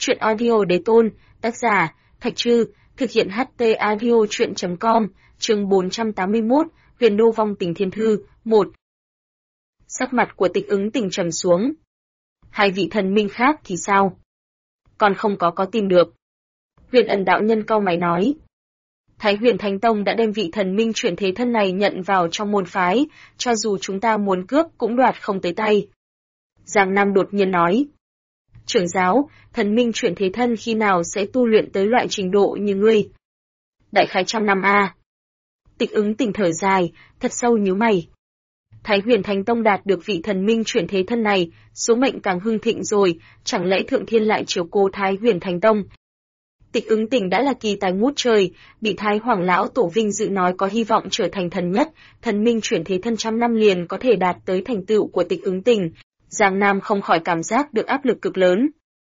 Truyện audio đế tôn, tác giả, Thạch Trư, thực hiện HT audio truyện.com, chương 481, Huyền Đô vong tình thiên thư, 1. Sắc mặt của Tịch Ứng Tình trầm xuống. Hai vị thần minh khác thì sao? Còn không có tìm được. Huyền Ẩn đạo nhân cau mày nói. Thái Huyền Thánh Tông đã đem vị thần minh chuyển thế thân này nhận vào trong môn phái, cho dù chúng ta muốn cướp cũng đoạt không tới tay. Giang Nam đột nhiên nói. Trưởng giáo, thần minh chuyển thế thân khi nào sẽ tu luyện tới loại trình độ như ngươi? Đại khái 100 năm a. Tịch Ứng Tình thở dài, thật sâu nhíu mày. Thái Huyền Thánh Tông đạt được vị thần minh chuyển thế thân này, số mệnh càng hưng thịnh rồi, chẳng lẽ Thượng Thiên lại chiếu cố Thái Huyền Thánh Tông? Tịch Ứng Tình đã là kỳ tài ngút trời, bị Thái Hoàng lão tổ vinh dự nói có hy vọng trở thành thần nhất, thần minh chuyển thế thân 100 năm liền có thể đạt tới thành tựu của Tịch Ứng Tình. Giang Nam không khỏi cảm giác được áp lực cực lớn.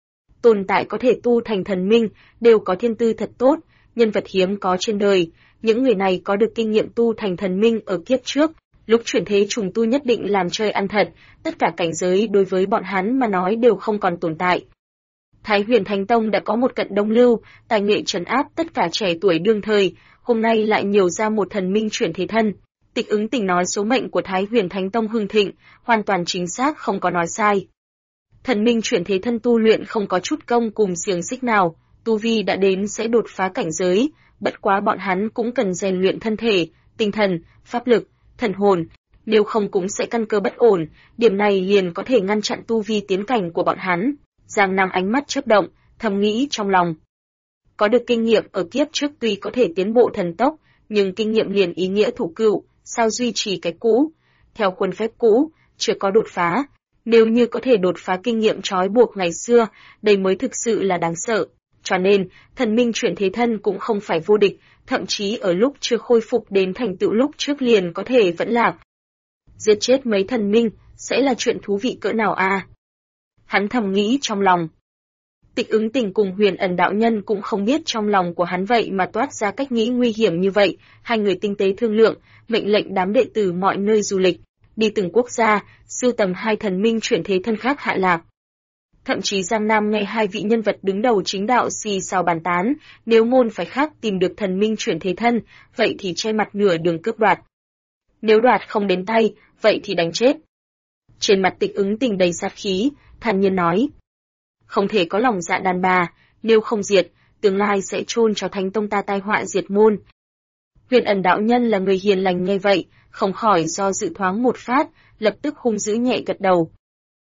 Tồn tại có thể tu thành thần minh, đều có thiên tư thật tốt, nhân vật hiếm có trên đời, những người này có được kinh nghiệm tu thành thần minh ở kiếp trước, lúc chuyển thế trùng tu nhất định làm chơi ăn thật, tất cả cảnh giới đối với bọn hắn mà nói đều không còn tồn tại. Thái Huyền Thánh Tông đã có một cận đông lưu, tài nghệ trấn áp tất cả trẻ tuổi đương thời, hôm nay lại nhiều ra một thần minh chuyển thế thân. Tịch Ứng Tình nói số mệnh của Thái Huyền Thánh Tông hưng thịnh, hoàn toàn chính xác không có nói sai. Thần minh chuyển thế thân tu luyện không có chút công cùng xiềng xích nào, tu vi đã đến sẽ đột phá cảnh giới, bất quá bọn hắn cũng cần rèn luyện thân thể, tinh thần, pháp lực, thần hồn, nếu không cũng sẽ căn cơ bất ổn, điểm này liền có thể ngăn chặn tu vi tiến cảnh của bọn hắn. Giang Nam ánh mắt chớp động, thầm nghĩ trong lòng. Có được kinh nghiệm ở kiếp trước tuy có thể tiến bộ thần tốc, nhưng kinh nghiệm liền ý nghĩa thủ cựu, sao duy trì cái cũ? Theo khuôn phép cũ, chưa có đột phá. Nếu như có thể đột phá kinh nghiệm trói buộc ngày xưa, đây mới thực sự là đáng sợ. Cho nên, thần minh chuyển thế thân cũng không phải vô địch, thậm chí ở lúc chưa khôi phục đến thành tựu lúc trước liền có thể vẫn lạc. Giết chết mấy thần minh, sẽ là chuyện thú vị cỡ nào à? Hắn thầm nghĩ trong lòng. Tịch Ứng Tình cùng Huyền Ẩn đạo nhân cũng không biết trong lòng của hắn vậy mà toát ra cách nghĩ nguy hiểm như vậy, hai người tinh tế thương lượng, mệnh lệnh đám đệ tử mọi nơi du lịch, đi từng quốc gia, sưu tầm hai thần minh chuyển thế thân khác hạ lạc. Thậm chí Giang Nam nghe hai vị nhân vật đứng đầu chính đạo xì xào bàn tán, nếu môn phái khác tìm được thần minh chuyển thế thân, vậy thì che mặt nửa đường cướp đoạt. Nếu đoạt không đến tay, vậy thì đánh chết. Trên mặt Tịch Ứng Tình đầy sát khí, thản nhiên nói. Không thể có lòng dạ đàn bà, nếu không diệt, tương lai sẽ chôn cho Thánh Tông ta tai họa diệt môn. Huyền Ẩn đạo nhân là người hiền lành nghe vậy, không khỏi do dự thoáng một phát, lập tức hung dữ nhẹ gật đầu.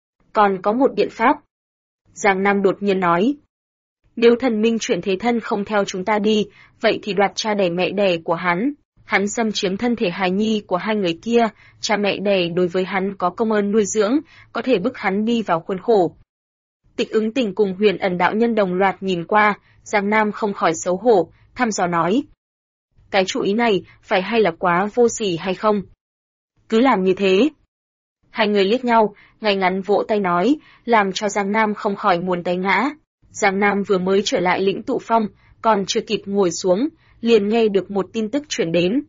Còn có một biện pháp. Giang Nam đột nhiên nói. Nếu thần minh chuyển thế thân không theo chúng ta đi, vậy thì đoạt cha đẻ mẹ đẻ của hắn. Hắn xâm chiếm thân thể hài nhi của hai người kia, cha mẹ đẻ đối với hắn có công ơn nuôi dưỡng, có thể bức hắn đi vào khuôn khổ. Tịch Ứng Tình cùng Huyền Ẩn đạo nhân đồng loạt nhìn qua, Giang Nam không khỏi xấu hổ, thăm dò nói. Cái chủ ý này, phải hay là quá vô sỉ hay không? Cứ làm như thế. Hai người liếc nhau, ngay ngắn vỗ tay nói, làm cho Giang Nam không khỏi muốn té ngã. Giang Nam vừa mới trở lại lĩnh tụ phong, còn chưa kịp ngồi xuống, liền nghe được một tin tức chuyển đến.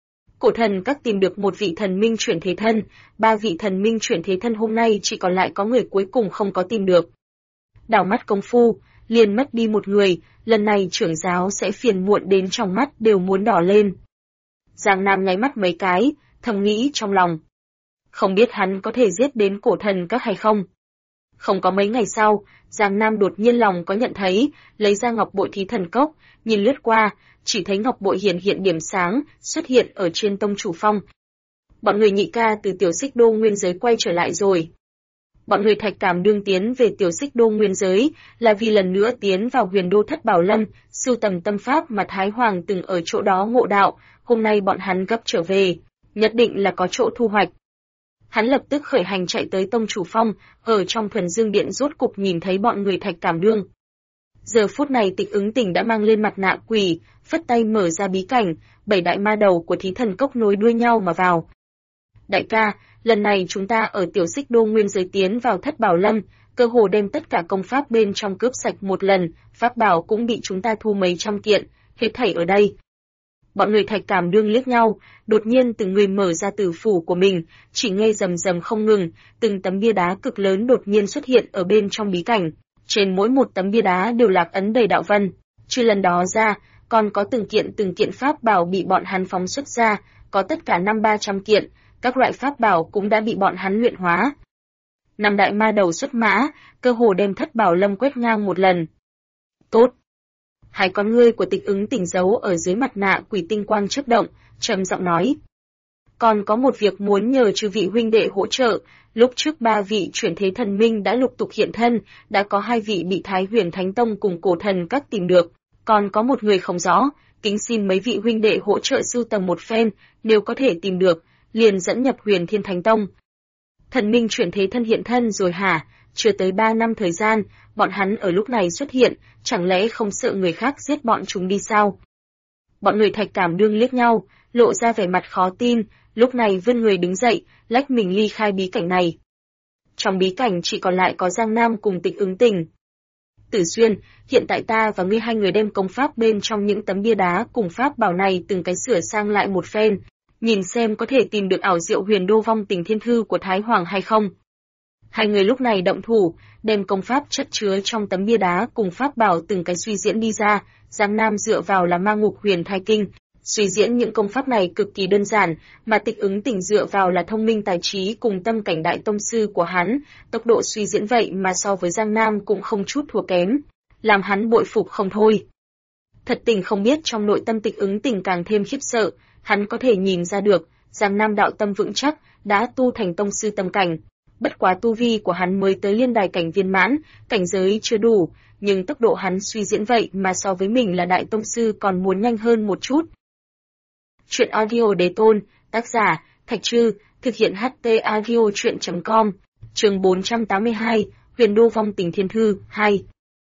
Cổ thần các tìm được một vị thần minh chuyển thế thân, 3 vị thần minh chuyển thế thân hôm nay chỉ còn lại có người cuối cùng không có tìm được. Đảo mắt công phu, liền mất đi một người, lần này trưởng giáo sẽ phiền muộn đến trong mắt đều muốn đỏ lên. Giang Nam nháy mắt mấy cái, thầm nghĩ trong lòng. Không biết hắn có thể giết đến cổ thần các hay không? Không có mấy ngày sau, Giang Nam đột nhiên lòng có nhận thấy, lấy ra ngọc bội thí thần cốc, nhìn lướt qua, chỉ thấy ngọc bội hiện điểm sáng, xuất hiện ở trên tông chủ phong. Bọn người Nhị Ca từ Tiểu Xích Đô nguyên giới quay trở lại rồi. Bọn người Thạch Cảm đương tiến về Tiểu Xích Đô nguyên giới, là vì lần nữa tiến vào Huyền Đô Thất Bảo Lâm, sưu tầm tâm pháp mà Thái Hoàng từng ở chỗ đó ngộ đạo, hôm nay bọn hắn gấp trở về, nhất định là có chỗ thu hoạch. Hắn lập tức khởi hành chạy tới tông chủ phong, ở trong Thuần Dương Điện rốt cục nhìn thấy bọn người Thạch Cảm đương. Giờ phút này Tịch Ứng Tình đã mang lên mặt nạ quỷ, phất tay mở ra bí cảnh, 7 đại ma đầu của thí thần cốc nối đuôi nhau mà vào. Đại ca, lần này chúng ta ở Tiểu Xích Đô nguyên giới tiến vào Thất Bảo Lâm, cơ hồ đem tất cả công pháp bên trong cướp sạch một lần, pháp bảo cũng bị chúng ta thu mấy trăm kiện, hết thảy ở đây. Bọn người Thạch Cảm đương liếc nhau, đột nhiên từng người mở ra tử phủ của mình, chỉ nghe rầm rầm không ngừng, từng tấm bia đá cực lớn đột nhiên xuất hiện ở bên trong bí cảnh. Trên mỗi một tấm bia đá đều lạc ấn đầy đạo vân. Trừ lần đó ra, còn có từng kiện pháp bảo bị bọn hắn phóng xuất ra, có tất cả 500-300 kiện, các loại pháp bảo cũng đã bị bọn hắn luyện hóa. 5 đại ma đầu xuất mã, cơ hồ đem Thất Bảo Lâm quét ngang một lần. Tốt. Hai con ngươi của Tịch Ứng Tỉnh giấu ở dưới mặt nạ quỷ tinh quang chớp động, trầm giọng nói. Còn có một việc muốn nhờ chư vị huynh đệ hỗ trợ, lúc trước 3 vị chuyển thế thần minh đã lục tục hiện thân, đã có 2 vị bị Thái Huyền Thánh Tông cùng Cổ Thần Các tìm được, còn có một người không rõ, kính xin mấy vị huynh đệ hỗ trợ sưu tầm một phen, nếu có thể tìm được, liền dẫn nhập Huyền Thiên Thánh Tông. Thần minh chuyển thế thân hiện thân rồi hả? Chưa tới 3 năm thời gian, bọn hắn ở lúc này xuất hiện, chẳng lẽ không sợ người khác giết bọn chúng đi sao? Bọn người Thạch Cảm Đương liếc nhau, lộ ra vẻ mặt khó tin, lúc này vươn người đứng dậy, lách mình ly khai bí cảnh này. Trong bí cảnh chỉ còn lại có Giang Nam cùng Tịch Ứng Tình. Tử Xuyên, hiện tại ta và ngươi hai người đem công pháp bên trong những tấm bia đá cùng pháp bảo này từng cái sửa sang lại một phen, nhìn xem có thể tìm được ảo diệu Huyền Đô Vong Tình Thiên Thư của Thái Hoàng hay không. Hai người lúc này động thủ, đem công pháp chất chứa trong tấm bia đá cùng pháp bảo từng cái suy diễn đi ra. Giang Nam dựa vào là Ma Ngục Huyền Thai Kinh, suy diễn những công pháp này cực kỳ đơn giản, mà Tịch Ứng Tỉnh dựa vào là thông minh tài trí cùng tâm cảnh đại tông sư của hắn, tốc độ suy diễn vậy mà so với Giang Nam cũng không chút thua kém, làm hắn bội phục không thôi. Thật tình không biết trong nội tâm Tịch Ứng Tỉnh càng thêm khiếp sợ, hắn có thể nhìn ra được, Giang Nam đạo tâm vững chắc, đã tu thành tông sư tâm cảnh. Bất quá tu vi của hắn mới tới liên đài cảnh viên mãn, cảnh giới chưa đủ, nhưng tốc độ hắn suy diễn vậy mà so với mình là đại tông sư còn muốn nhanh hơn một chút. Chuyện audio Đế Tôn, tác giả, Thạch Trư, thực hiện HT audio chuyện.com, chương 482, Huyền Đô Vong Tình Thiên Thư, 2.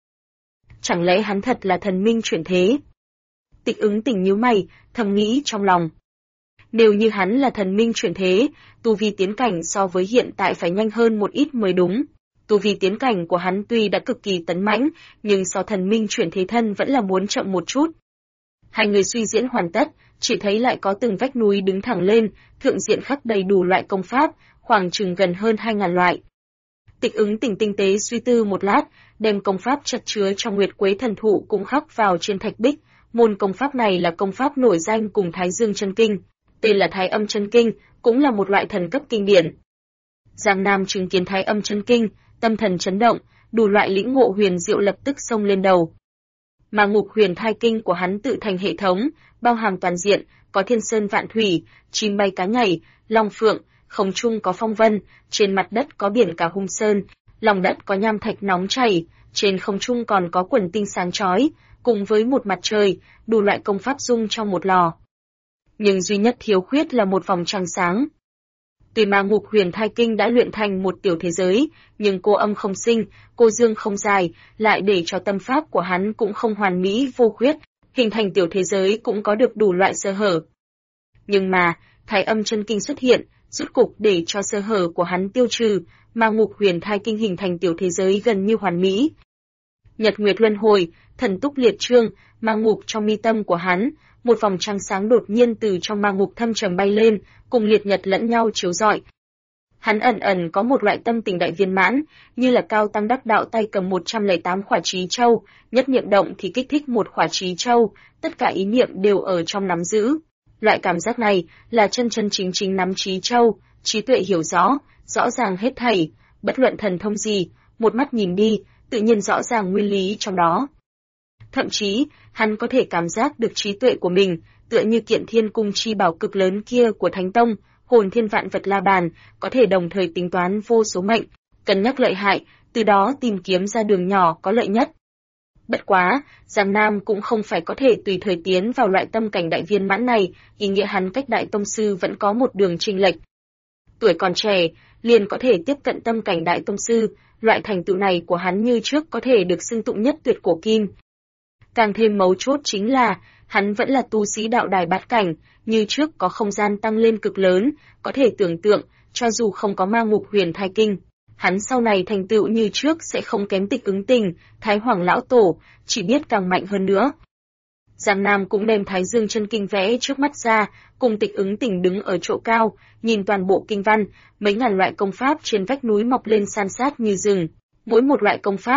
Chẳng lẽ hắn thật là thần minh chuyển thế? Tịch Ứng Tỉnh nhíu mày, thầm nghĩ trong lòng. Nếu như hắn là thần minh chuyển thế, tu vi tiến cảnh so với hiện tại phải nhanh hơn một ít mới đúng. Tu vi tiến cảnh của hắn tuy đã cực kỳ tấn mãnh, nhưng so thần minh chuyển thế thân vẫn là muốn chậm một chút. Hai người suy diễn hoàn tất, chỉ thấy lại có từng vách núi đứng thẳng lên, thượng diện khắc đầy đủ loại công pháp, khoảng chừng gần hơn 2.000 loại. Tịch Ứng Tỉnh tinh tế suy tư một lát, đem công pháp chất chứa trong Nguyệt Quế Thần Thụ cũng khắc vào trên thạch bích. Môn công pháp này là công pháp nổi danh cùng Thái Dương Chân Kinh, tên là Thái Âm Chân Kinh, cũng là một loại thần cấp kinh điển. Giang Nam chứng kiến Thái Âm Chân Kinh, tâm thần chấn động, đủ loại lĩnh ngộ huyền diệu lập tức xông lên đầu. Mà Ngục Huyền Thai Kinh của hắn tự thành hệ thống, bao hàm toàn diện, có thiên sơn vạn thủy, chim bay cá nhảy, long phượng, không trung có phong vân, trên mặt đất có biển cả hung sơn, lòng đất có nham thạch nóng chảy, trên không trung còn có quần tinh sáng chói, cùng với một mặt trời, đủ loại công pháp dung trong một lò. Nhưng duy nhất thiếu khuyết là một vòng trăng sáng. Tuy mà Ngục Huyền Thai Kinh đã luyện thành một tiểu thế giới, nhưng cô âm không sinh, cô dương không dài, lại để cho tâm pháp của hắn cũng không hoàn mỹ vô khuyết, hình thành tiểu thế giới cũng có được đủ loại sơ hở. Nhưng mà, Thái Âm Chân Kinh xuất hiện, rốt cục để cho sơ hở của hắn tiêu trừ, mà Ngục Huyền Thai Kinh hình thành tiểu thế giới gần như hoàn mỹ. Nhật Nguyệt luân hồi, thần túc liệt trương, ma ngục trong mi tâm của hắn, một vòng trăng sáng đột nhiên từ trong ma ngục thâm trầm bay lên, cùng liệt nhật lẫn nhau chiếu rọi. Hắn ẩn ẩn có một loại tâm tình đại viên mãn, như là cao tăng đắc đạo tay cầm 108 khỏa trí châu, nhất niệm động thì kích thích một khỏa trí châu, tất cả ý niệm đều ở trong nắm giữ. Loại cảm giác này là chân chân chính chính nắm trí châu, trí tuệ hiểu rõ, rõ ràng hết thảy, bất luận thần thông gì, một mắt nhìn đi, tự nhiên rõ ràng nguyên lý trong đó. Thậm chí, hắn có thể cảm giác được trí tuệ của mình, tựa như kiện thiên cung chi bảo cực lớn kia của Thánh Tông, hồn thiên vạn vật la bàn, có thể đồng thời tính toán vô số mệnh, cân nhắc lợi hại, từ đó tìm kiếm ra đường nhỏ có lợi nhất. Bất quá, Giang Nam cũng không phải có thể tùy thời tiến vào loại tâm cảnh đại viên mãn này, ý nghĩa hắn cách đại tông sư vẫn có một đường chênh lệch. Tuổi còn trẻ, liền có thể tiếp cận tâm cảnh đại tông sư, loại thành tựu này của hắn như trước có thể được xưng tụng nhất tuyệt cổ kim. Càng thêm mấu chốt chính là, hắn vẫn là tu sĩ đạo đài bát cảnh, như trước có không gian tăng lên cực lớn, có thể tưởng tượng, cho dù không có ma ngục huyền thai kinh, hắn sau này thành tựu như trước sẽ không kém Tịch Ứng Tình, Thái Hoàng lão tổ, chỉ biết càng mạnh hơn nữa. Giang Nam cũng đem Thái Dương Chân Kinh vẽ trước mắt ra, cùng Tịch Ứng Tình đứng ở chỗ cao, nhìn toàn bộ kinh văn, mấy ngàn loại công pháp trên vách núi mọc lên san sát như rừng, mỗi một loại công pháp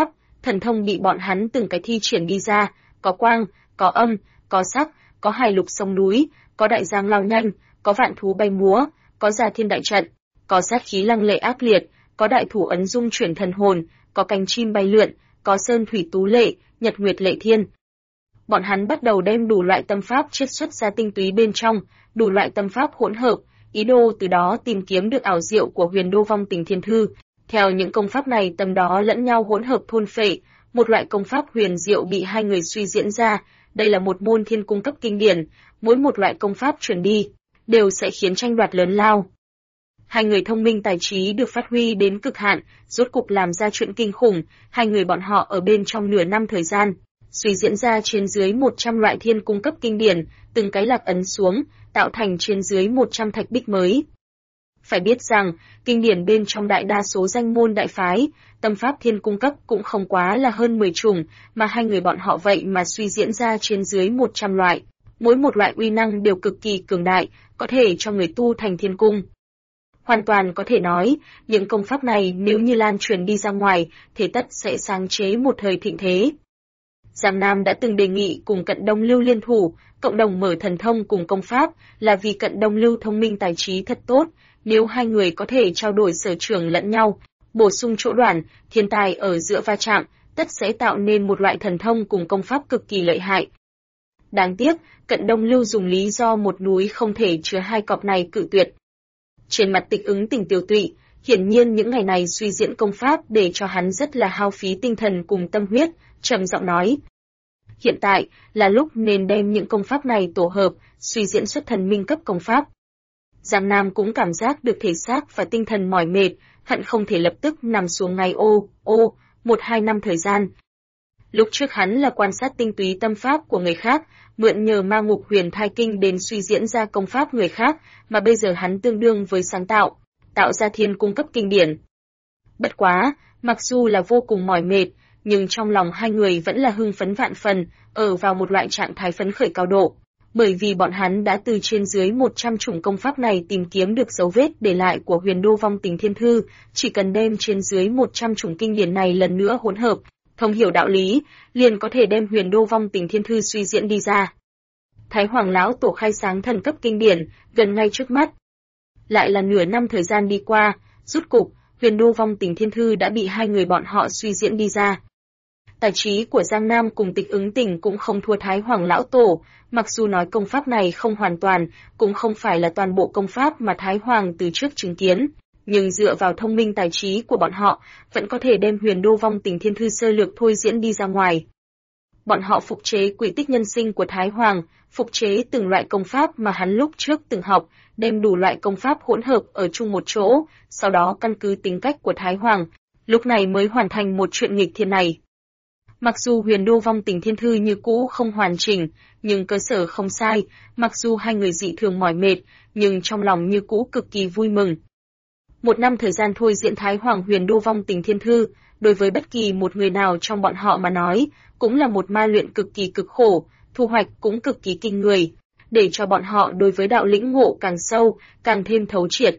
thần thông bị bọn hắn từng cái thi triển đi ra, có quang, có âm, có sắc, có hải lục sông núi, có đại giang lao nhanh, có vạn thú bay múa, có gia thiên đại trận, có sát khí lăng lệ ác liệt, có đại thủ ấn dung chuyển thần hồn, có cánh chim bay lượn, có sơn thủy tú lệ, nhật nguyệt lệ thiên. Bọn hắn bắt đầu đem đủ loại tâm pháp chiết xuất ra tinh túy bên trong, đủ loại tâm pháp hỗn hợp, ý đồ từ đó tìm kiếm được ảo diệu của Huyền Đô Vong Tình Thiên Thư. Theo những công pháp này tầm đó lẫn nhau hỗn hợp thôn phệ, một loại công pháp huyền diệu bị hai người suy diễn ra, đây là một môn thiên cung cấp kinh điển, mỗi một loại công pháp truyền đi đều sẽ khiến tranh đoạt lớn lao. Hai người thông minh tài trí được phát huy đến cực hạn, rốt cục làm ra chuyện kinh khủng, hai người bọn họ ở bên trong nửa năm thời gian, suy diễn ra trên dưới 100 loại thiên cung cấp kinh điển, từng cái lạc ấn xuống, tạo thành trên dưới 100 thạch bích mới. Phải biết rằng, kinh điển bên trong đại đa số danh môn đại phái, tâm pháp thiên cung cấp cũng không quá là hơn 10 chủng, mà hai người bọn họ vậy mà suy diễn ra trên dưới 100 loại. Mỗi một loại uy năng đều cực kỳ cường đại, có thể cho người tu thành thiên cung. Hoàn toàn có thể nói, những công pháp này nếu như lan truyền đi ra ngoài, thế tất sẽ sáng chế một thời thịnh thế. Giang Nam đã từng đề nghị cùng Cận Đông Lưu liên thủ, cộng đồng mở thần thông cùng công pháp, là vì Cận Đông Lưu thông minh tài trí thật tốt, nếu hai người có thể trao đổi sở trường lẫn nhau, bổ sung chỗ đoạn, thiên tài ở giữa va chạm, tất sẽ tạo nên một loại thần thông cùng công pháp cực kỳ lợi hại. Đáng tiếc, Cận Đông Lưu dùng lý do một núi không thể chứa hai cọp này cự tuyệt. Trên mặt Tịch Ứng Tình tiêu tụy, hiển nhiên những ngày này suy diễn công pháp để cho hắn rất là hao phí tinh thần cùng tâm huyết, trầm giọng nói. Hiện tại, là lúc nên đem những công pháp này tổ hợp, suy diễn xuất thần minh cấp công pháp. Giang Nam cũng cảm giác được thể xác và tinh thần mỏi mệt, hận không thể lập tức nằm xuống ngay 1-2 năm thời gian. Lúc trước hắn là quan sát tinh túy tâm pháp của người khác, mượn nhờ ma ngục huyền thai kinh đến suy diễn ra công pháp người khác, mà bây giờ hắn tương đương với sáng tạo, tạo ra thiên cung cấp kinh điển. Bất quá, mặc dù là vô cùng mỏi mệt, nhưng trong lòng hai người vẫn là hưng phấn vạn phần, ở vào một loại trạng thái phấn khởi cao độ. Bởi vì bọn hắn đã từ trên dưới 100 chủng công pháp này tìm kiếm được dấu vết để lại của Huyền Đô Vong Tình Thiên Thư, chỉ cần đem trên dưới 100 chủng kinh điển này lần nữa hỗn hợp, thông hiểu đạo lý, liền có thể đem Huyền Đô Vong Tình Thiên Thư suy diễn đi ra. Thái Hoàng lão tổ khai sáng thần cấp kinh điển, gần ngay trước mắt. Lại là nửa năm thời gian đi qua, rút cục, Huyền Đô Vong Tình Thiên Thư đã bị hai người bọn họ suy diễn đi ra. Tài trí của Giang Nam cùng Tịch Ứng Tình cũng không thua Thái Hoàng lão tổ, mặc dù nói công pháp này không hoàn toàn, cũng không phải là toàn bộ công pháp mà Thái Hoàng từ trước chứng kiến, nhưng dựa vào thông minh tài trí của bọn họ, vẫn có thể đem Huyền Đô Vong Tình Thiên Thư sơ lược thôi diễn đi ra ngoài. Bọn họ phục chế quỹ tích nhân sinh của Thái Hoàng, phục chế từng loại công pháp mà hắn lúc trước từng học, đem đủ loại công pháp hỗn hợp ở chung một chỗ, sau đó căn cứ tính cách của Thái Hoàng, lúc này mới hoàn thành một chuyện nghịch thiên này. Mặc dù Huyền Đô Vong Tình Thiên Thư như cũ không hoàn chỉnh, nhưng cơ sở không sai, mặc dù hai người dị thường mỏi mệt, nhưng trong lòng như cũ cực kỳ vui mừng. Một năm thời gian thôi diễn Thái Hoàng Huyền Đô Vong Tình Thiên Thư, đối với bất kỳ một người nào trong bọn họ mà nói, cũng là một ma luyện cực kỳ cực khổ, thu hoạch cũng cực kỳ kinh người, để cho bọn họ đối với đạo lĩnh ngộ càng sâu, càng thêm thấu triệt.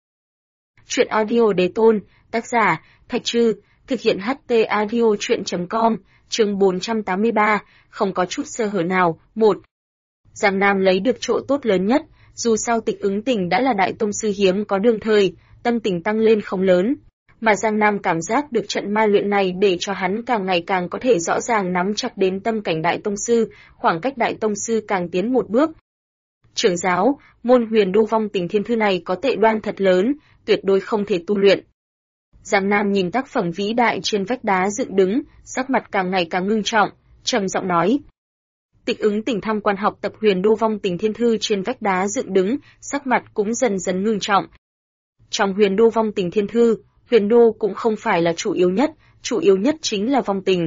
Chuyện audio Đế Tôn, tác giả, Thạch Trư, thực hiện HT audio chuyện.com, chương 483, không có chút sơ hở nào, 1. Giang Nam lấy được chỗ tốt lớn nhất, dù sao Tịch Ứng Tình đã là đại tông sư hiếm có đương thời, tâm tình tăng lên không lớn. Mà Giang Nam cảm giác được trận ma luyện này để cho hắn càng ngày càng có thể rõ ràng nắm chặt đến tâm cảnh đại tông sư, khoảng cách đại tông sư càng tiến một bước. Trưởng giáo, môn Huyền Đô Vong Tình Thiên Thư này có tệ đoan thật lớn, tuyệt đối không thể tu luyện. Giang Nam nhìn tác phẩm vĩ đại trên vách đá dựng đứng, sắc mặt càng ngày càng ngưng trọng, trầm giọng nói. Tịch Ứng Tình tham quan học tập Huyền Đô Vong Tình Thiên Thư trên vách đá dựng đứng, sắc mặt cũng dần dần ngưng trọng. Trong Huyền Đô Vong Tình Thiên Thư, Huyền Đô cũng không phải là chủ yếu nhất chính là vong tình.